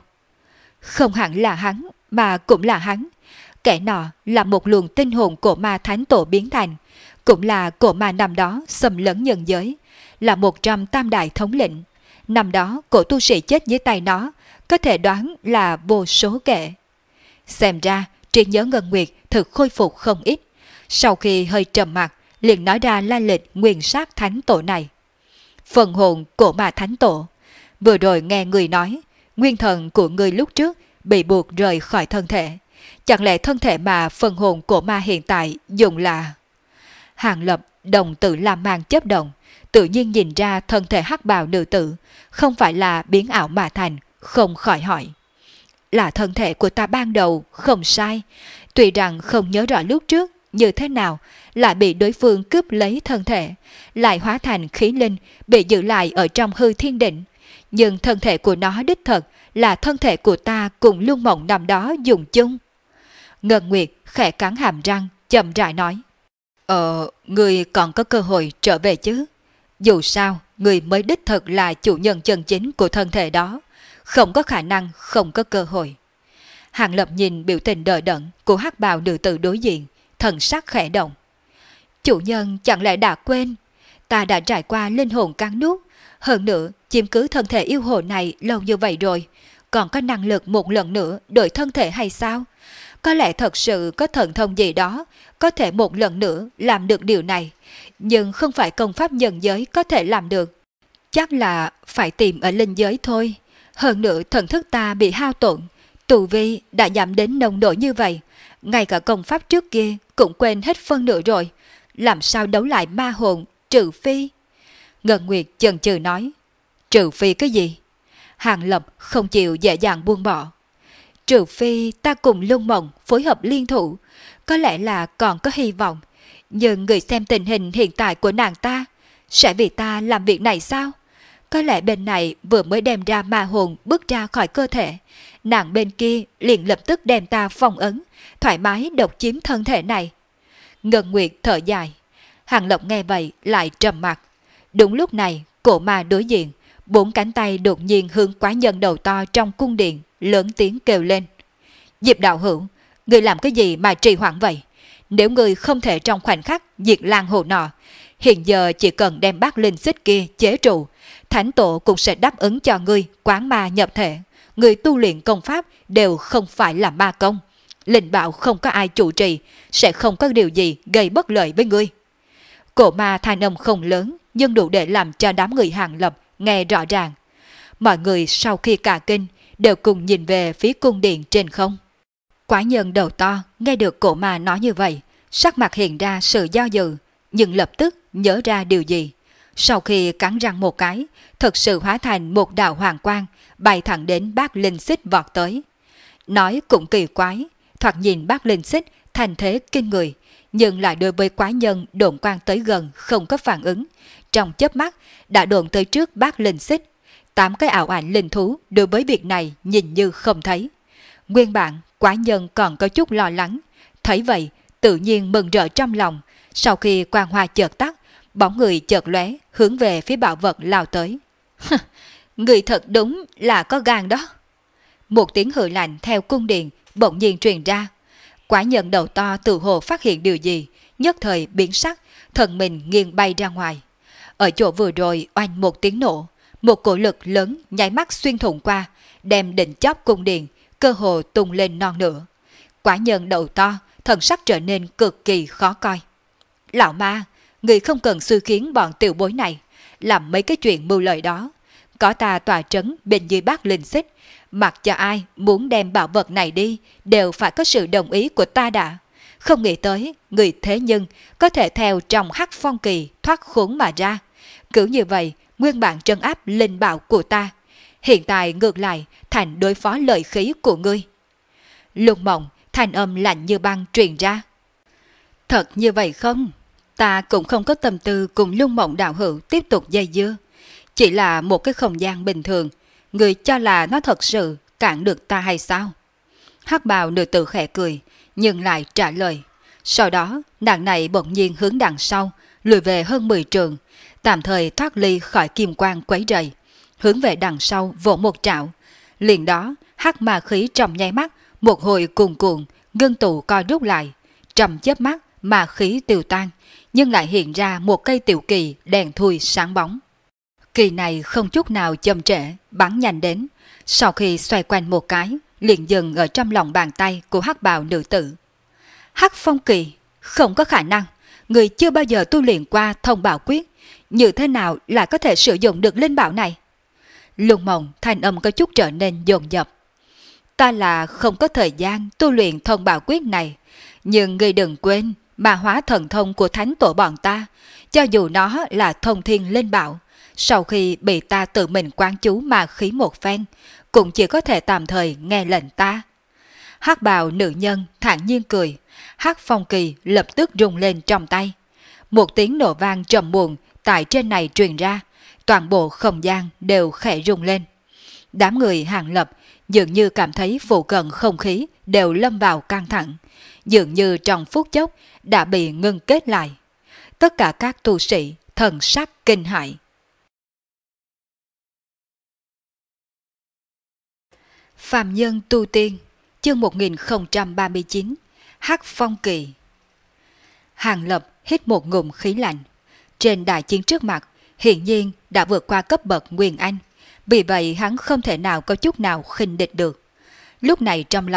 Không hẳn là hắn, mà cũng là hắn. Kẻ nọ là một luồng tinh hồn cổ ma thánh tổ biến thành, cũng là cổ ma năm đó xâm lấn nhân giới, là một trong tam đại thống lĩnh. Năm đó cổ tu sĩ chết dưới tay nó, có thể đoán là vô số kẻ. Xem ra trí nhớ Ngân Nguyệt thực khôi phục không ít. Sau khi hơi trầm mặt, liền nói ra lai lịch nguyên sát thánh tổ này. Phần hồn cổ ma thánh tổ. Vừa rồi nghe người nói, nguyên thần của người lúc trước bị buộc rời khỏi thân thể. Chẳng lẽ thân thể mà phần hồn cổ ma hiện tại dùng là... Hàng Lập đồng tử làm mang chớp động, tự nhiên nhìn ra thân thể hắc bào nữ tử không phải là biến ảo mà thành, không khỏi hỏi. Là thân thể của ta ban đầu, không sai. Tuy rằng không nhớ rõ lúc trước như thế nào, lại bị đối phương cướp lấy thân thể, lại hóa thành khí linh bị giữ lại ở trong hư thiên định. Nhưng thân thể của nó đích thật là thân thể của ta cùng Luân Mộng năm đó dùng chung. Ngân Nguyệt khẽ cắn hàm răng, chậm rãi nói. Người còn có cơ hội trở về chứ. Dù sao, người mới đích thực là chủ nhân chân chính của thân thể đó. Không có khả năng, không có cơ hội. Hàng Lập nhìn biểu tình đờ đẫn của hắc bào nữ tử đối diện, thần sắc khẽ động. Chủ nhân chẳng lẽ đã quên, ta đã trải qua linh hồn cắn nuốt, hơn nữa chiếm cứ thân thể yêu hồ này lâu như vậy rồi, còn có năng lực một lần nữa đổi thân thể hay sao? có lẽ thật sự có thần thông gì đó, có thể một lần nữa làm được điều này, nhưng không phải công pháp nhân giới có thể làm được. Chắc là phải tìm ở linh giới thôi. Hơn nữa thần thức ta bị hao tổn, tu vi đã giảm đến nồng độ như vậy, ngay cả công pháp trước kia cũng quên hết phân nửa rồi. Làm sao đấu lại ma hồn, trừ phi... Ngân Nguyệt chần chừ nói, trừ phi cái gì? Hàng Lập không chịu dễ dàng buông bỏ. Trừ phi ta cùng Lung Mộng phối hợp liên thủ, có lẽ là còn có hy vọng. Nhưng người xem tình hình hiện tại của nàng ta, sẽ vì ta làm việc này sao? Có lẽ bên này vừa mới đem ra ma hồn bước ra khỏi cơ thể, nàng bên kia liền lập tức đem ta phong ấn, thoải mái độc chiếm thân thể này. Ngân Nguyệt thở dài. Hàng Lập nghe vậy lại trầm mặt. Đúng lúc này, cổ ma đối diện, bốn cánh tay đột nhiên hướng quái nhân đầu to trong cung điện, lớn tiếng kêu lên. Diệp đạo hữu, ngươi làm cái gì mà trì hoãn vậy? Nếu ngươi không thể trong khoảnh khắc diệt lang hồ nọ, hiện giờ chỉ cần đem bát linh xích kia chế trụ, thánh tổ cũng sẽ đáp ứng cho ngươi quán ma nhập thể. Người tu luyện công pháp đều không phải là ma công. Linh bảo không có ai chủ trì, sẽ không có điều gì gây bất lợi với ngươi. Cổ ma thanh âm không lớn, nhưng đủ để làm cho đám người Hàng Lập nghe rõ ràng. Mọi người sau khi cả kinh đều cùng nhìn về phía cung điện trên không. Quái nhân đầu to nghe được cổ ma nói như vậy, sắc mặt hiện ra sự do dự, nhưng lập tức nhớ ra điều gì. Sau khi cắn răng một cái, thật sự hóa thành một đạo hoàng quang, bay thẳng đến bát linh xích vọt tới. Nói cũng kỳ quái, thoạt nhìn bát linh xích thành thế kinh người, nhưng lại đối với quái nhân độn quang tới gần không có phản ứng. Trong chớp mắt đã độn tới trước bát linh xích. 8 cái ảo ảnh linh thú đối với việc này nhìn như không thấy. Nguyên bản quái nhân còn có chút lo lắng, thấy vậy tự nhiên mừng rỡ trong lòng. Sau khi quang hoa chợt tắt, bóng người chợt lóe hướng về phía bảo vật lao tới. Người thật đúng là có gan đó. Một tiếng hừ lạnh theo cung điện bỗng nhiên truyền ra. Quái nhân đầu to tự hồ phát hiện điều gì, nhất thời biến sắc, thần mình nghiêng bay ra ngoài. Ở chỗ vừa rồi oanh một tiếng nổ, một cổ lực lớn nháy mắt xuyên thủng qua, đem đỉnh chóp cung điện cơ hồ tung lên non nữa. Quái nhân đầu to, thần sắc trở nên cực kỳ khó coi. Lão ma, người không cần xui khiến bọn tiểu bối này làm mấy cái chuyện mưu lợi đó. Có ta tòa trấn bên dưới bát linh xích, mặc cho ai muốn đem bảo vật này đi đều phải có sự đồng ý của ta đã. Không nghĩ tới người thế nhân có thể theo trong hắc phong kỳ thoát khốn mà ra. Cứ như vậy nguyên bản trấn áp linh bảo của ta, hiện tại ngược lại thành đối phó lợi khí của ngươi. Lục Mộng thanh âm lạnh như băng truyền ra. Thật như vậy không? Ta cũng không có tâm tư cùng Lung Mộng đạo hữu tiếp tục dây dưa. Chỉ là một cái không gian bình thường, người cho là nó thật sự cản được ta hay sao? Hắc bào nữ tử khẽ cười, nhưng lại trả lời. Sau đó, nàng này bỗng nhiên hướng đằng sau, lùi về hơn 10 trường, tạm thời thoát ly khỏi kim quang quấy rầy, hướng về đằng sau vỗ một trảo. Liền đó, hắc ma khí trong nháy mắt, một hồi cuồn cuộn, ngưng tụ co rút lại. Trong chớp mắt, ma khí tiêu tan, nhưng lại hiện ra một cây tiểu kỳ đèn thui sáng bóng. Kỳ này không chút nào chậm trễ, bắn nhanh đến. Sau khi xoay quanh một cái, liền dừng ở trong lòng bàn tay của hắc bào nữ tử. Hắc phong kỳ, không có khả năng. Người chưa bao giờ tu luyện qua thông bảo quyết, như thế nào lại có thể sử dụng được linh bảo này? Lục Mộng thanh âm có chút trở nên dồn dập. Ta là không có thời gian tu luyện thông bảo quyết này, nhưng người đừng quên mà hóa thần thông của thánh tổ bọn ta, cho dù nó là thông thiên linh bảo, sau khi bị ta tự mình quán chú ma khí một phen, cũng chỉ có thể tạm thời nghe lệnh ta. Hắc bào nữ nhân thản nhiên cười, hắc phong kỳ lập tức rung lên trong tay. Một tiếng nổ vang trầm muộn tại trên này truyền ra, toàn bộ không gian đều khẽ rung lên. Đám người Hàng Lập dường như cảm thấy phụ cận không khí đều lâm vào căng thẳng, dường như trong phút chốc đã bị ngưng kết lại. Tất cả các tu sĩ thần sắc kinh hãi. Phàm nhân tu tiên, chương 1039, Hắc phong kỳ. Hàng Lập hít một ngụm khí lạnh. Trên đại chiến trước mặt, hiển nhiên đã vượt qua cấp bậc Nguyên Anh, vì vậy hắn không thể nào có chút nào khinh địch được. Lúc này trong lòng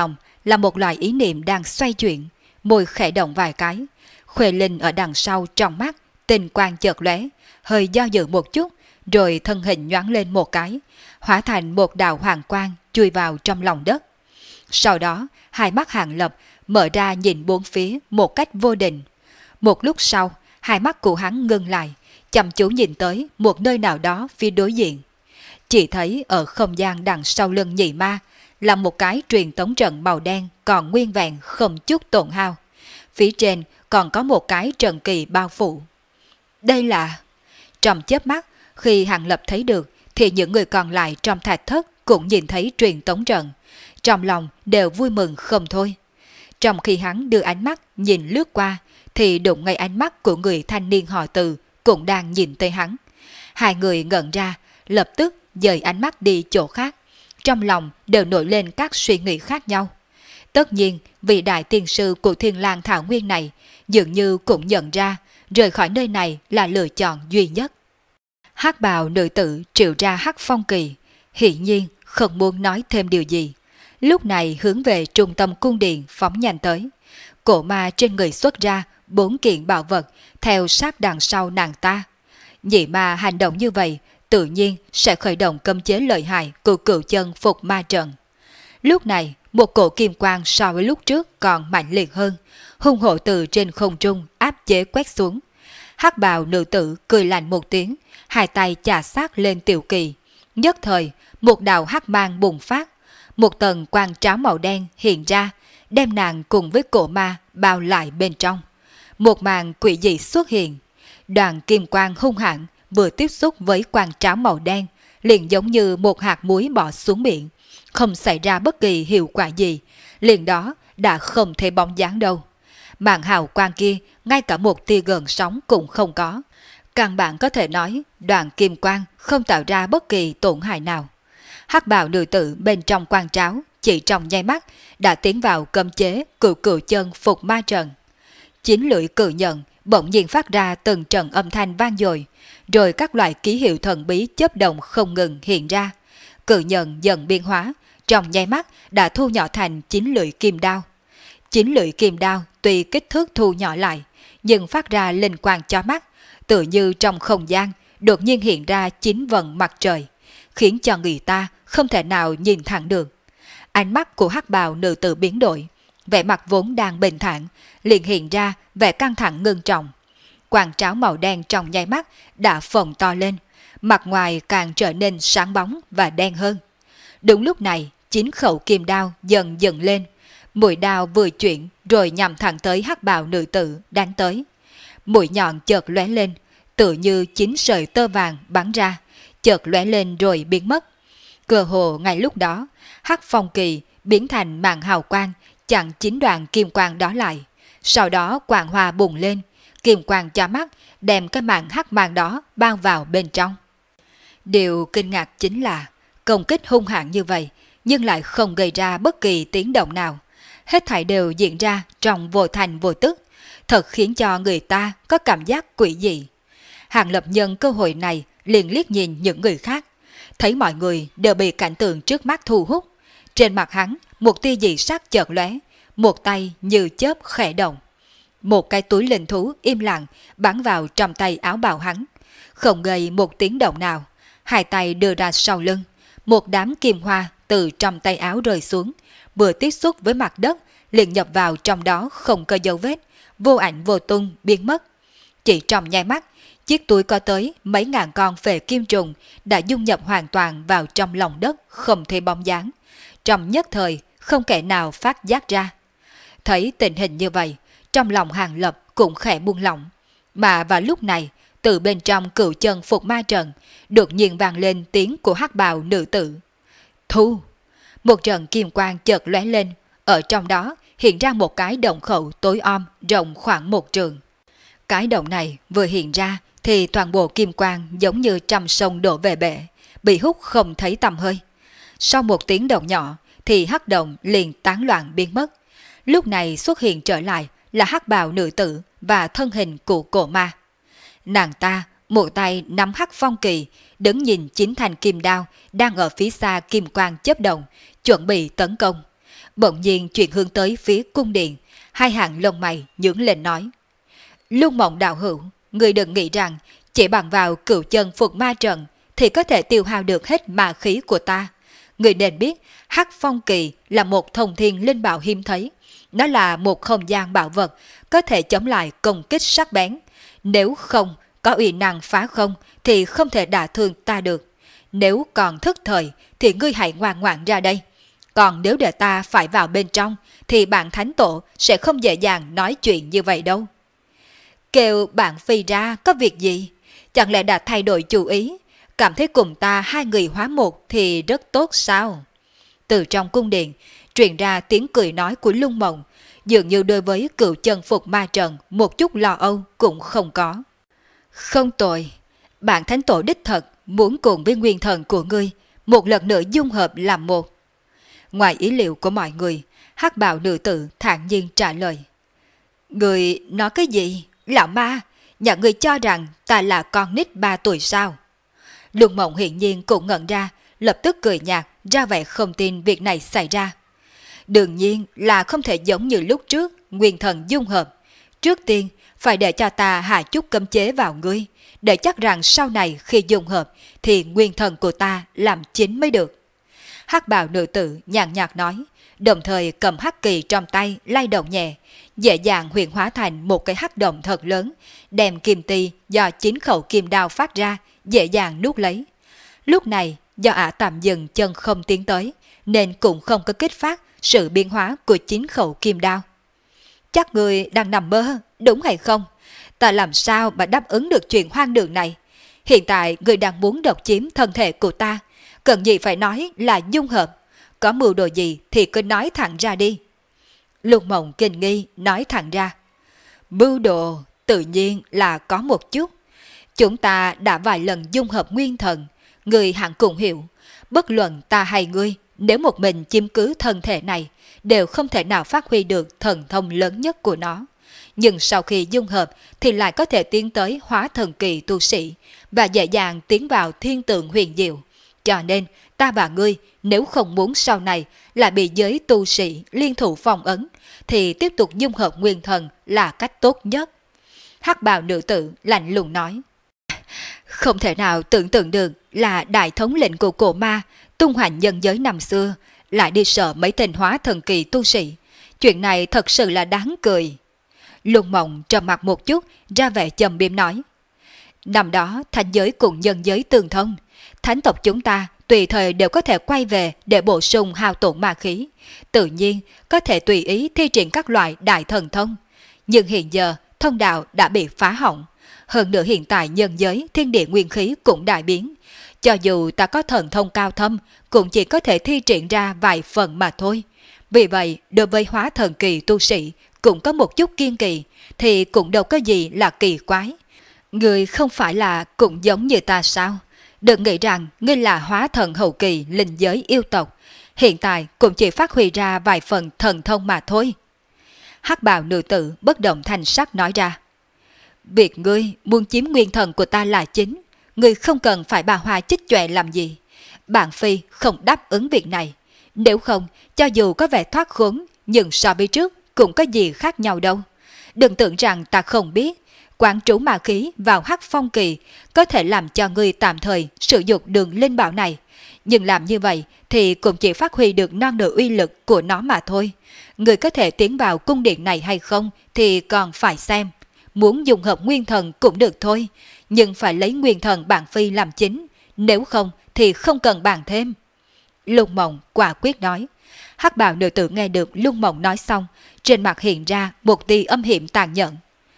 là một loại ý niệm đang xoay chuyển, môi khẽ động vài cái. Khuê Linh ở đằng sau trong mắt, tình quang chợt lóe, hơi do dự một chút, rồi thân hình nhoáng lên một cái, hóa thành một đạo hoàng quang chui vào trong lòng đất. Sau đó, hai mắt Hàng Lập mở ra nhìn bốn phía một cách vô định. Một lúc sau, hai mắt của hắn ngưng lại, chăm chú nhìn tới một nơi nào đó phía đối diện. Chỉ thấy ở không gian đằng sau lưng nhị ma là một cái truyền tống trận màu đen còn nguyên vẹn không chút tổn hao. Phía trên còn có một cái trận kỳ bao phủ. Đây là... Trong chớp mắt, khi Hàng Lập thấy được thì những người còn lại trong thạch thất cũng nhìn thấy truyền tống trận. Trong lòng đều vui mừng không thôi. Trong khi hắn đưa ánh mắt nhìn lướt qua thì đụng ngay ánh mắt của người thanh niên họ Từ cũng đang nhìn tới hắn. Hai người ngẩn ra, lập tức dời ánh mắt đi chỗ khác. Trong lòng đều nổi lên các suy nghĩ khác nhau. Tất nhiên, vị đại tiên sư của Thiên Lang Thảo Nguyên này dường như cũng nhận ra rời khỏi nơi này là lựa chọn duy nhất. Hắc bào nữ tử triệu ra Hắc Phong Kỳ, hiển nhiên không muốn nói thêm điều gì. Lúc này hướng về trung tâm cung điện phóng nhanh tới. Cổ ma trên người xuất ra 4 kiện bảo vật theo sát đằng sau nàng ta. Nhị ma hành động như vậy tự nhiên sẽ khởi động cấm chế lợi hại của cửu chân phục ma trận. Lúc này, một cổ kim quang so với lúc trước còn mạnh liệt hơn, hung hổ từ trên không trung áp chế quét xuống. Hắc bào nữ tử cười lạnh một tiếng, hai tay chà sát lên Tiểu Kỳ. Nhất thời, một đạo hắc mang bùng phát, một tầng quang tráo màu đen hiện ra, đem nàng cùng với cổ ma bao lại bên trong. Một màn quỷ dị xuất hiện, đoàn kim quang hung hãn vừa tiếp xúc với quang tráo màu đen, liền giống như một hạt muối bỏ xuống miệng, không xảy ra bất kỳ hiệu quả gì, liền đó đã không thấy bóng dáng đâu. Màn hào quang kia ngay cả một tia gợn sóng cũng không có. Căn bản có thể nói đoàn kim quang không tạo ra bất kỳ tổn hại nào. Hắc bào nữ tử bên trong quang tráo chỉ trong nháy mắt đã tiến vào cấm chế cửu cửu chân phục ma trận. Chín lưỡi cự nhận bỗng nhiên phát ra từng trận âm thanh vang dội, rồi các loại ký hiệu thần bí chớp động không ngừng hiện ra. Cự nhận dần biến hóa, trong nháy mắt đã thu nhỏ thành 9 lưỡi kim đao. 9 lưỡi kim đao tuy kích thước thu nhỏ lại, nhưng phát ra linh quang cho mắt, tự như trong không gian đột nhiên hiện ra 9 vầng mặt trời, khiến cho người ta không thể nào nhìn thẳng được. Ánh mắt của hắc bào nữ tử biến đổi, vẻ mặt vốn đang bình thản liền hiện ra vẻ căng thẳng ngưng trọng. Quang tráo màu đen trong nháy mắt đã phồng to lên, mặt ngoài càng trở nên sáng bóng và đen hơn. Đúng lúc này, 9 khẩu kim đao dần dần lên, mũi đao vừa chuyển rồi nhằm thẳng tới hắc bào nữ tử đánh tới. Mũi nhọn chợt lóe lên, tự như 9 sợi tơ vàng bắn ra, chợt lóe lên rồi biến mất. Cơ hồ ngay lúc đó, Hắc Phong Kỳ biến thành màn hào quang chặn 9 đoạn kim quang đó lại. Sau đó quang hoa bùng lên, kim quang chói mắt đem cái màn hắc mang đó bao vào bên trong. Điều kinh ngạc chính là công kích hung hãn như vậy nhưng lại không gây ra bất kỳ tiếng động nào. Hết thảy đều diễn ra trong vô thành vô tức, thật khiến cho người ta có cảm giác quỷ dị. Hàng Lập nhân cơ hội này liền liếc nhìn những người khác, thấy mọi người đều bị cảnh tượng trước mắt thu hút. Trên mặt hắn một tia dị sắc chợt lóe, một tay như chớp khẽ động. Một cái túi linh thú im lặng bắn vào trong tay áo bào hắn, không gây một tiếng động nào. Hai tay đưa ra sau lưng, một đám kim hoa từ trong tay áo rơi xuống, vừa tiếp xúc với mặt đất liền nhập vào trong đó không có dấu vết, vô ảnh vô tung biến mất. Chỉ trong nháy mắt, chiếc túi có tới mấy ngàn con phệ kim trùng đã dung nhập hoàn toàn vào trong lòng đất không thấy bóng dáng. Trong nhất thời không kẻ nào phát giác ra. Thấy tình hình như vậy, trong lòng Hàng Lập cũng khẽ buông lỏng. Mà vào lúc này, từ bên trong cửu chân phục ma trận đột nhiên vang lên tiếng của hắc bào nữ tử. Thu! Một trận kim quang chợt lóe lên, ở trong đó hiện ra một cái động khẩu tối om rộng khoảng 1 trượng. Cái động này vừa hiện ra thì toàn bộ kim quang giống như trăm sông đổ về bể, bị hút không thấy tăm hơi. Sau một tiếng động nhỏ thì hắc động liền tán loạn biến mất. Lúc này xuất hiện trở lại là hắc bào nữ tử và thân hình của cổ ma. Nàng ta một tay nắm Hắc Phong Kỳ, đứng nhìn 9 thanh kim đao đang ở phía xa kim quang chớp động, chuẩn bị tấn công. bỗng nhiên chuyển hướng tới phía cung điện, hai hàng lông mày nhướng lên nói. Lung Mộng đạo hữu, người đừng nghĩ rằng chỉ bằng vào cửu chân phục ma trận thì có thể tiêu hao được hết ma khí của ta. Người nên biết Hắc Phong Kỳ là một thông thiên linh bảo hiếm thấy. Nó là một không gian bảo vật có thể chống lại công kích sắc bén. Nếu không có uy năng phá không thì không thể đả thương ta được. Nếu còn thức thời thì ngươi hãy ngoan ngoãn ra đây. Còn nếu để ta phải vào bên trong thì bạn thánh tổ sẽ không dễ dàng nói chuyện như vậy đâu. Kêu bạn Phi ra có việc gì? Chẳng lẽ đã thay đổi chủ ý? Cảm thấy cùng ta hai người hóa một thì rất tốt sao? Từ trong cung điện truyền ra tiếng cười nói của Lung Mộng, dường như đối với cựu chân phục ma trận một chút lo âu cũng không có. Không tồi, bạn thánh tổ đích thật muốn cùng với nguyên thần của ngươi một lần nữa dung hợp làm một. Ngoài ý liệu của mọi người, hắc bào nữ tử thản nhiên trả lời. Người nói cái gì? Lão ma, nhà người cho rằng ta là con nít 3 tuổi sao? Lung Mộng hiển nhiên cũng ngẩn ra, lập tức cười nhạt, ra vẻ không tin việc này xảy ra. Đương nhiên là không thể giống như lúc trước, nguyên thần dung hợp. Trước tiên, phải để cho ta hạ chút cấm chế vào ngươi, để chắc rằng sau này khi dung hợp thì nguyên thần của ta làm chính mới được. Hắc bào nữ tử nhàn nhạt nói, đồng thời cầm hắc kỳ trong tay lay động nhẹ, dễ dàng huyền hóa thành một cái hắc động thật lớn, đem kim ti do 9 khẩu kim đao phát ra, dễ dàng nuốt lấy. Lúc này, do ả tạm dừng chân không tiến tới, nên cũng không có kích phát sự biến hóa của 9 khẩu kim đao. Chắc người đang nằm mơ, đúng hay không? Ta làm sao mà đáp ứng được chuyện hoang đường này? Hiện tại người đang muốn độc chiếm thân thể của ta, cần gì phải nói là dung hợp? Có mưu đồ gì thì cứ nói thẳng ra đi. Lung Mộng kinh nghi nói thẳng ra. Mưu đồ tự nhiên là có một chút. Chúng ta đã vài lần dung hợp nguyên thần, người hẳn cũng hiểu. Bất luận ta hay ngươi, nếu một mình chiếm cứ thân thể này, đều không thể nào phát huy được thần thông lớn nhất của nó. Nhưng sau khi dung hợp thì lại có thể tiến tới hóa thần kỳ tu sĩ và dễ dàng tiến vào thiên tượng huyền diệu. Cho nên ta và ngươi nếu không muốn sau này lại bị giới tu sĩ liên thủ phong ấn thì tiếp tục dung hợp nguyên thần là cách tốt nhất. Hắc bào nữ tử lạnh lùng nói. Không thể nào tưởng tượng được là đại thống lĩnh của cổ ma tung hoành nhân giới năm xưa lại đi sợ mấy tên hóa thần kỳ tu sĩ. Chuyện này thật sự là đáng cười. Lung Mộng trầm mặt một chút, ra vẻ trầm biếm nói. Năm đó thánh giới cùng nhân giới tương thông, thánh tộc chúng ta tùy thời đều có thể quay về để bổ sung hao tổn ma khí, tự nhiên có thể tùy ý thi triển các loại đại thần thông. Nhưng hiện giờ thông đạo đã bị phá hỏng, hơn nữa hiện tại nhân giới thiên địa nguyên khí cũng đại biến. Cho dù ta có thần thông cao thâm, cũng chỉ có thể thi triển ra vài phần mà thôi. Vì vậy, đối với hóa thần kỳ tu sĩ cũng có một chút kiên kỳ, thì cũng đâu có gì là kỳ quái. Người không phải là cũng giống như ta sao? Đừng nghĩ rằng ngươi là hóa thần hậu kỳ linh giới yêu tộc, hiện tại cũng chỉ phát huy ra vài phần thần thông mà thôi. Hắc bào nữ tử bất động thanh sắc nói ra. Việc ngươi muốn chiếm nguyên thần của ta là chính, ngươi không cần phải bà hoa chích chọe làm gì. Bạn Phi không đáp ứng việc này, nếu không cho dù có vẻ thoát khốn, nhưng so với trước cũng có gì khác nhau đâu. Đừng tưởng rằng ta không biết, quán trú ma khí vào Hắc Phong Kỳ có thể làm cho ngươi tạm thời sử dụng đường linh bảo này, nhưng làm như vậy thì cũng chỉ phát huy được non nửa uy lực của nó mà thôi. Ngươi có thể tiến vào cung điện này hay không thì còn phải xem. Muốn dùng hợp nguyên thần cũng được thôi, nhưng phải lấy nguyên thần bạn Phi làm chính, nếu không thì không cần bàn thêm. Lung Mộng quả quyết nói. Hắc bào nữ tử nghe được Lung Mộng nói xong, trên mặt hiện ra một tia âm hiểm tàn nhẫn.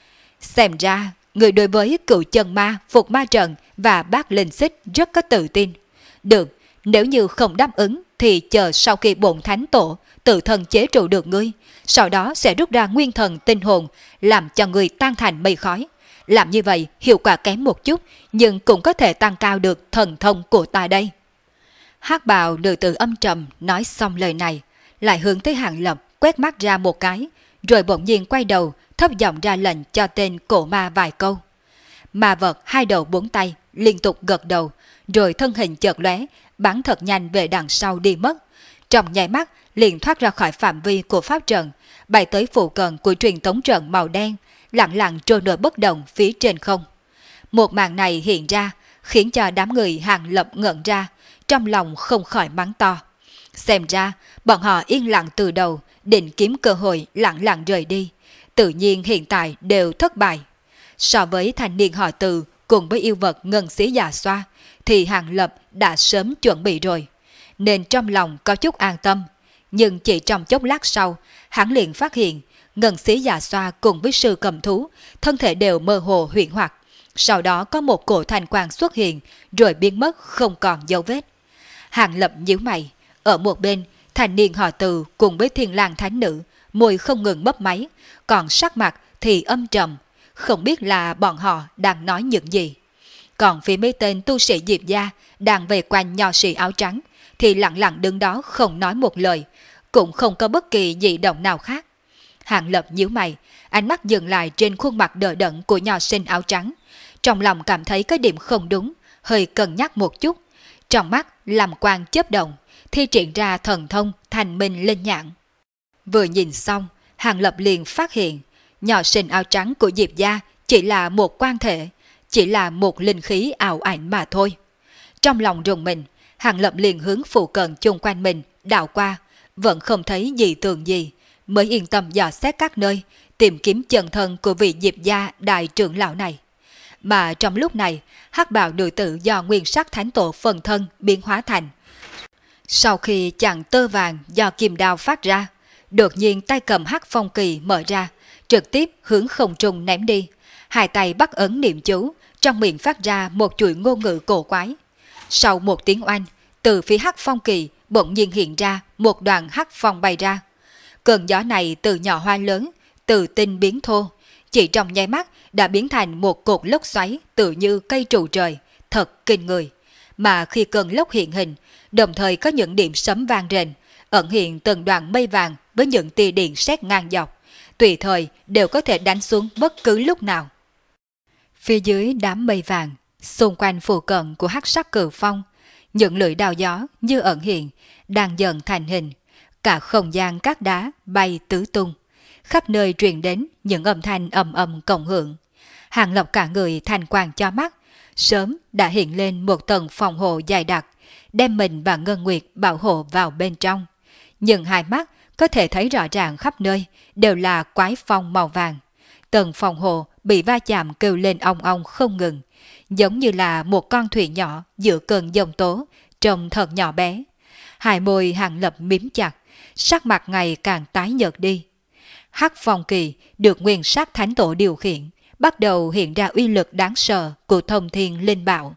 Xem ra, người đối với cựu chân ma, phục ma trận và bát linh xích rất có tự tin. Được, nếu như không đáp ứng thì chờ sau khi bổn thánh tổ tự thân chế trụ được ngươi, sau đó sẽ rút ra nguyên thần tinh hồn, làm cho ngươi tan thành mây khói. Làm như vậy hiệu quả kém một chút, nhưng cũng có thể tăng cao được thần thông của ta đây. Hắc bào nữ tử âm trầm nói xong lời này, lại hướng tới Hàng Lập quét mắt ra một cái, rồi bỗng nhiên quay đầu thấp giọng ra lệnh cho tên cổ ma vài câu. Ma vật hai đầu bốn tay liên tục gật đầu, rồi thân hình chợt lóe, bắn thật nhanh về đằng sau đi mất. trong nháy mắt liền thoát ra khỏi phạm vi của pháp trận, bay tới phụ cận của truyền tống trận màu đen, lặng lặng trôi nổi bất động phía trên không. Một màn này hiện ra, khiến cho đám người Hàng Lập ngẩn ra, trong lòng không khỏi mắng to. Xem ra, bọn họ yên lặng từ đầu, định kiếm cơ hội lặng lặng rời đi. Tự nhiên hiện tại đều thất bại. So với thanh niên họ Từ cùng với yêu vật ngân xí già xoa, thì Hàng Lập đã sớm chuẩn bị rồi. Nên trong lòng có chút an tâm. Nhưng chỉ trong chốc lát sau, hắn liền phát hiện ngân xí già xoa cùng với sư cầm thú, thân thể đều mơ hồ huyễn hoặc. Sau đó có một cổ thanh quang xuất hiện, rồi biến mất không còn dấu vết. Hàng Lập nhíu mày, ở một bên, thanh niên họ Từ cùng với Thiên Lang thánh nữ, môi không ngừng mấp máy, còn sắc mặt thì âm trầm, không biết là bọn họ đang nói những gì. Còn phía mấy tên tu sĩ Diệp gia đang về quanh nho sĩ áo trắng, thì lặng lặng đứng đó không nói một lời, cũng không có bất kỳ dị động nào khác. Hàng Lập nhíu mày, ánh mắt dừng lại trên khuôn mặt đờ đẫn của nho sinh áo trắng. Trong lòng cảm thấy cái điểm không đúng, hơi cân nhắc một chút. Trong mắt làm quang chớp động, thi triển ra thần thông thành minh linh nhãn. Vừa nhìn xong, Hàng Lập liền phát hiện, nho sinh áo trắng của Diệp gia chỉ là một quan thể, chỉ là một linh khí ảo ảnh mà thôi. Trong lòng rùng mình, Hàng Lập liền hướng phụ cận chung quanh mình đảo qua, vẫn không thấy gì thường gì, mới yên tâm dò xét các nơi, tìm kiếm chân thân của vị Diệp gia đại trưởng lão này. Mà trong lúc này, hắc bào nữ tử do nguyên sắc thánh tổ phần thân biến hóa thành. Sau khi chặn tơ vàng do kim đao phát ra, đột nhiên tay cầm hắc phong kỳ mở ra, trực tiếp hướng không trung ném đi. Hai tay bắt ấn niệm chú, trong miệng phát ra một chuỗi ngôn ngữ cổ quái. Sau một tiếng oanh, từ phía hắc phong kỳ bỗng nhiên hiện ra một đoàn hắc phong bay ra. Cơn gió này từ nhỏ hoa lớn, từ tinh biến thô, chỉ trong nháy mắt đã biến thành một cột lốc xoáy tự như cây trụ trời, thật kinh người. Mà khi cơn lốc hiện hình, đồng thời có những điểm sấm vang rền, ẩn hiện từng đoàn mây vàng với những tia điện sét ngang dọc, tùy thời đều có thể đánh xuống bất cứ lúc nào. Phía dưới đám mây vàng, xung quanh phụ cận của hắc sắc cự phong, những lưỡi đao gió như ẩn hiện, đang dần thành hình, cả không gian các đá bay tứ tung, khắp nơi truyền đến những âm thanh ầm ầm cộng hưởng. Hàng Lập cả người thành quang cho mắt, sớm đã hiện lên một tầng phòng hộ dày đặc, đem mình và Ngân Nguyệt bảo hộ vào bên trong. Nhưng hai mắt có thể thấy rõ ràng khắp nơi đều là quái phong màu vàng. Tầng phòng hộ bị va chạm kêu lên ong ong không ngừng, giống như là một con thuyền nhỏ giữa cơn giông tố, trông thật nhỏ bé. Hai môi Hàng Lập mím chặt, sắc mặt ngày càng tái nhợt đi. Hắc phong kỳ được nguyên sắc thánh tổ điều khiển, bắt đầu hiện ra uy lực đáng sợ của thông thiên linh bảo.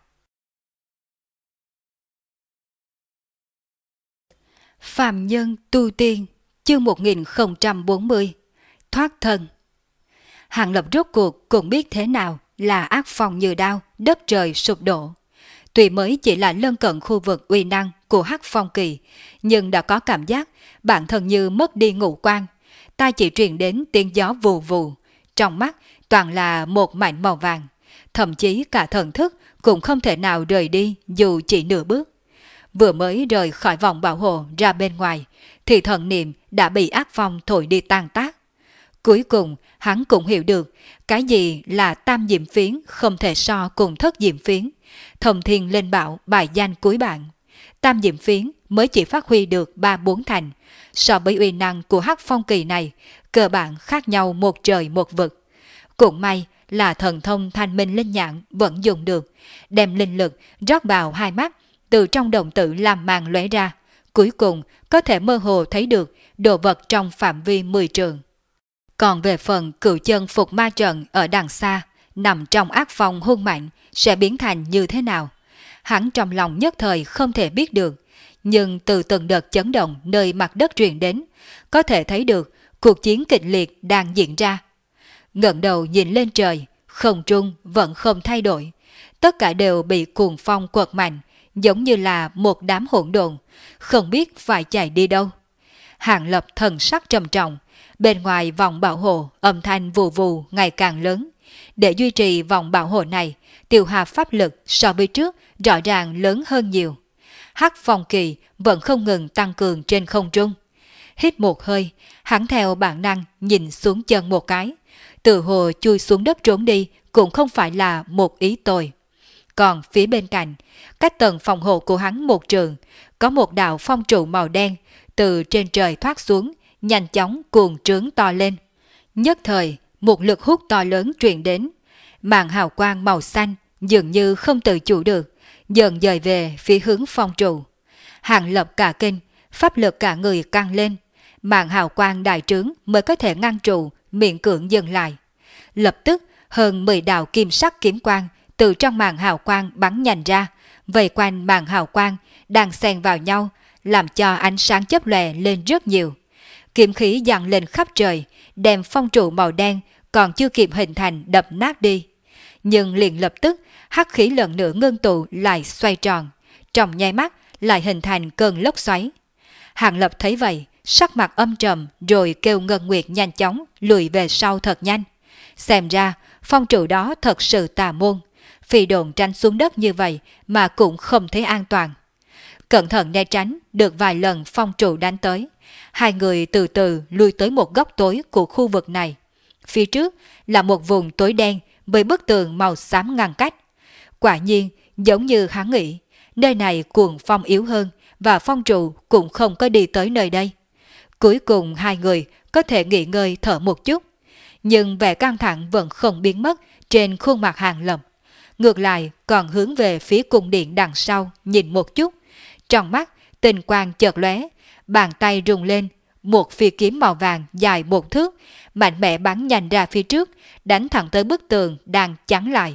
Phàm nhân tu tiên, chương 1040, thoát thân. Hàng Lập rốt cuộc cũng biết thế nào là ác phong như đao, đất trời sụp đổ. Tuy mới chỉ là lân cận khu vực uy năng của hắc phong kỳ, nhưng đã có cảm giác bản thân như mất đi ngũ quan. Tai chỉ truyền đến tiếng gió vù vù, trong mắt toàn là một mảnh màu vàng, thậm chí cả thần thức cũng không thể nào rời đi dù chỉ nửa bước. Vừa mới rời khỏi vòng bảo hộ ra bên ngoài, thì thần niệm đã bị ác phong thổi đi tan tác. Cuối cùng, hắn cũng hiểu được cái gì là tam diệm phiến không thể so cùng thất diệm phiến. Thông thiên linh bảo bài danh cuối bảng. Tam diệm phiến mới chỉ phát huy được 3-4 thành. So với uy năng của hắc phong kỳ này, cơ bản khác nhau một trời một vực. Cũng may là thần thông thanh minh linh nhãn vẫn dùng được, đem linh lực rót vào hai mắt, từ trong đồng tử làm màn lóe ra, cuối cùng có thể mơ hồ thấy được đồ vật trong phạm vi 10 trượng. Còn về phần cửu chân phục ma trận ở đằng xa, nằm trong ác phong hung mạnh, sẽ biến thành như thế nào? Hắn trong lòng nhất thời không thể biết được, nhưng từ từng đợt chấn động nơi mặt đất truyền đến, có thể thấy được cuộc chiến kịch liệt đang diễn ra. Ngẩng đầu nhìn lên trời, không trung vẫn không thay đổi, tất cả đều bị cuồng phong quật mạnh, giống như là một đám hỗn độn, không biết phải chạy đi đâu. Hàng Lập thần sắc trầm trọng, bên ngoài vòng bảo hộ âm thanh vù vù ngày càng lớn. Để duy trì vòng bảo hộ này, tiêu hao pháp lực so với trước rõ ràng lớn hơn nhiều. hắc phong kỳ vẫn không ngừng tăng cường trên không trung. Hít một hơi, hắn theo bản năng nhìn xuống chân một cái. Từ hồ chui xuống đất trốn đi cũng không phải là một ý tồi. Còn phía bên cạnh, cách tầng phòng hộ của hắn một trường, có một đạo phong trụ màu đen từ trên trời thoát xuống, nhanh chóng cuồng trướng to lên. Nhất thời, một lực hút to lớn truyền đến. Màn hào quang màu xanh dường như không tự chủ được, dần dời về phía hướng phong trụ. Hàng Lập cả kinh, pháp lực cả người căng lên. Màn hào quang đại trướng mới có thể ngăn trụ, miễn cưỡng dừng lại. Lập tức, hơn 10 đạo kim sắc kiếm quang từ trong màn hào quang bắn nhanh ra, vây quanh màn hào quang đang xen vào nhau, làm cho ánh sáng chớp lòe lên rất nhiều. Kiếm khí dâng lên khắp trời, đem phong trụ màu đen còn chưa kịp hình thành đập nát đi. Nhưng liền lập tức, hắc khí lần nữa ngưng tụ lại xoay tròn, trong nháy mắt lại hình thành cơn lốc xoáy. Hàng Lập thấy vậy, sắc mặt âm trầm rồi kêu Ngân Nguyệt nhanh chóng lùi về sau thật nhanh. Xem ra, phong trụ đó thật sự tà môn, phi độn tránh xuống đất như vậy mà cũng không thấy an toàn. Cẩn thận né tránh được vài lần phong trụ đánh tới. Hai người từ từ lui tới một góc tối của khu vực này. Phía trước là một vùng tối đen với bức tường màu xám ngăn cách. Quả nhiên, giống như hắn nghĩ, nơi này cuồng phong yếu hơn và phong trụ cũng không có đi tới nơi đây. Cuối cùng hai người có thể nghỉ ngơi thở một chút. Nhưng vẻ căng thẳng vẫn không biến mất trên khuôn mặt Hàng Lập. Ngược lại còn hướng về phía cung điện đằng sau nhìn một chút. Trong mắt tinh quang chợt lóe, bàn tay rung lên, một phi kiếm màu vàng dài 1 thước, mạnh mẽ bắn nhanh ra phía trước, đánh thẳng tới bức tường đang chắn lại.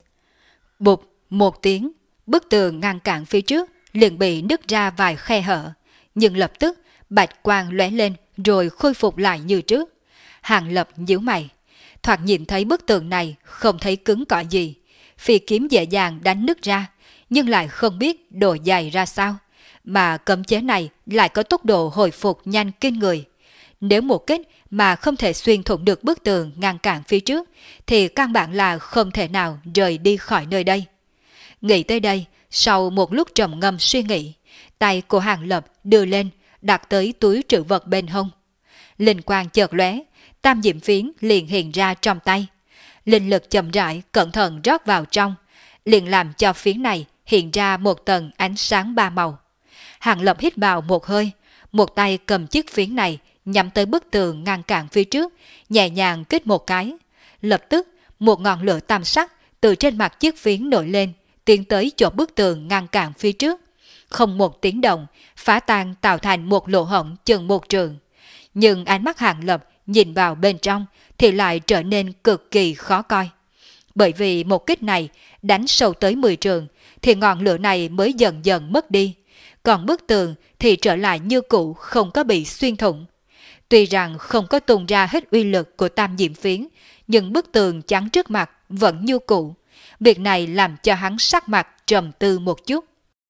Bụp một tiếng, bức tường ngăn cản phía trước liền bị nứt ra vài khe hở, nhưng lập tức bạch quang lóe lên rồi khôi phục lại như trước. Hàng Lập nhíu mày, thoạt nhìn thấy bức tường này không thấy cứng cỏi gì, phi kiếm dễ dàng đánh nứt ra, nhưng lại không biết độ dày ra sao, mà cấm chế này lại có tốc độ hồi phục nhanh kinh người. Nếu một kích mà không thể xuyên thủng được bức tường ngăn cản phía trước, thì căn bản là không thể nào rời đi khỏi nơi đây. Nghĩ tới đây, sau một lúc trầm ngâm suy nghĩ, tay của Hàng Lập đưa lên, đặt tới túi trữ vật bên hông. Linh quang chợt lóe, tam diệm phiến liền hiện ra trong tay. Linh lực chậm rãi cẩn thận rót vào trong, liền làm cho phiến này hiện ra một tầng ánh sáng 3 màu. Hàng Lập hít vào một hơi, một tay cầm chiếc phiến này nhắm tới bức tường ngăn cản phía trước, nhẹ nhàng kích một cái. Lập tức, một ngọn lửa tam sắc từ trên mặt chiếc phiến nổi lên, tiến tới chỗ bức tường ngăn cản phía trước. Không một tiếng động, phá tan tạo thành một lỗ hổng chừng 1 trượng. Nhưng ánh mắt Hàng Lập nhìn vào bên trong thì lại trở nên cực kỳ khó coi. Bởi vì một kích này đánh sâu tới 10 trượng thì ngọn lửa này mới dần dần mất đi. Còn bức tường thì trở lại như cũ, không có bị xuyên thủng. Tuy rằng không có tung ra hết uy lực của tam diệm phiến, nhưng bức tường chắn trước mặt vẫn như cũ. Việc này làm cho hắn sắc mặt trầm tư một chút.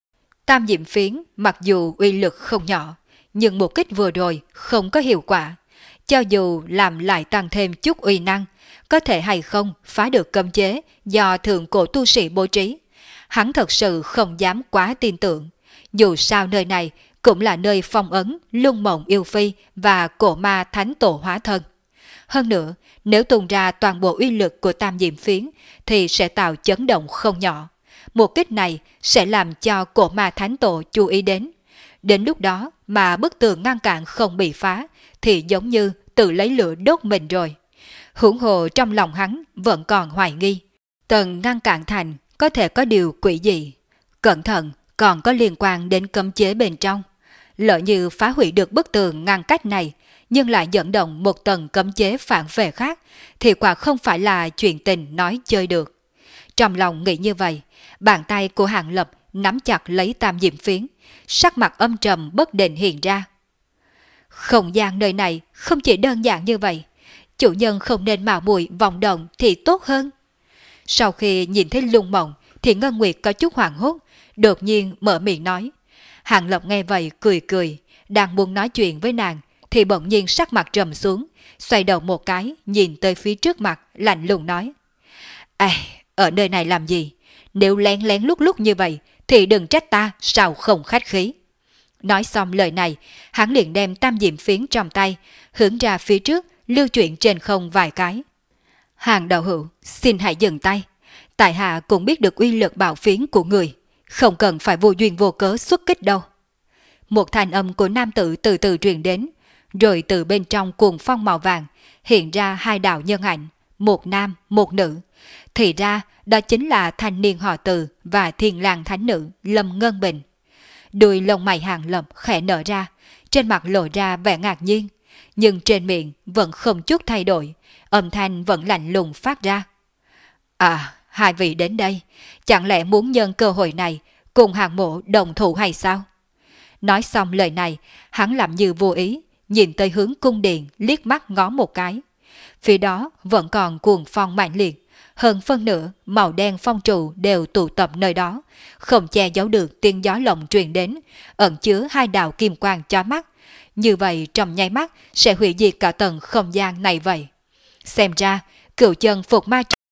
Tam diệm phiến mặc dù uy lực không nhỏ, nhưng một kích vừa rồi không có hiệu quả. Cho dù làm lại tăng thêm chút uy năng, có thể hay không phá được cấm chế do thượng cổ tu sĩ bố trí. Hắn thật sự không dám quá tin tưởng. Dù sao nơi này cũng là nơi phong ấn Luân Mộng Yêu Phi và cổ ma thánh tổ hóa thân. Hơn nữa, nếu tung ra toàn bộ uy lực của tam diệm phiến thì sẽ tạo chấn động không nhỏ. Một kích này sẽ làm cho cổ ma thánh tổ chú ý đến. Đến lúc đó mà bức tường ngăn cản không bị phá thì giống như tự lấy lửa đốt mình rồi. Huống hồ trong lòng hắn vẫn còn hoài nghi. Tầng ngăn cản thành có thể có điều quỷ gì. Cẩn thận còn có liên quan đến cấm chế bên trong. Lỡ như phá hủy được bức tường ngăn cách này, nhưng lại dẫn động một tầng cấm chế phản vệ khác, thì quả không phải là chuyện tình nói chơi được. Trong lòng nghĩ như vậy, bàn tay của Hàng Lập nắm chặt lấy tam diệm phiến, sắc mặt âm trầm bất định hiện ra. Không gian nơi này không chỉ đơn giản như vậy, chủ nhân không nên mạo muội vọng động thì tốt hơn. Sau khi nhìn thấy Luân Mộng thì Ngân Nguyệt có chút hoảng hốt, đột nhiên mở miệng nói. Hàng Lập nghe vậy cười cười, đang muốn nói chuyện với nàng thì bỗng nhiên sắc mặt trầm xuống, xoay đầu một cái nhìn tới phía trước mặt lạnh lùng nói. Ở nơi này làm gì? Nếu lén lén lúc như vậy thì đừng trách ta sao không khách khí. Nói xong lời này, hắn liền đem tam diệm phiến trong tay, hướng ra phía trước, lưu chuyển trên không vài cái. Hàng đạo hữu, xin hãy dừng tay. Tại hạ cũng biết được uy lực bảo phiến của người, không cần phải vô duyên vô cớ xuất kích đâu. Một thanh âm của nam tử từ từ truyền đến, rồi từ bên trong cuồng phong màu vàng hiện ra hai đạo nhân ảnh, một nam, một nữ. Thì ra đó chính là thanh niên họ Từ và thiên lang thánh nữ Lâm Ngân Bình. Đuôi lông mày Hàng Lập khẽ nở ra, trên mặt lộ ra vẻ ngạc nhiên, nhưng trên miệng vẫn không chút thay đổi, âm thanh vẫn lạnh lùng phát ra. À, hai vị đến đây, chẳng lẽ muốn nhân cơ hội này cùng Hàng Mộ đồng thủ hay sao? Nói xong lời này, hắn làm như vô ý, nhìn tới hướng cung điện liếc mắt ngó một cái. Phía đó vẫn còn cuồng phong mạnh liệt, hơn phân nửa màu đen phong trụ đều tụ tập nơi đó, không che giấu được tiếng gió lộng truyền đến, ẩn chứa hai đạo kim quang chói mắt. Như vậy trong nháy mắt sẽ hủy diệt cả tầng không gian này vậy. Xem ra, cửu chân phục ma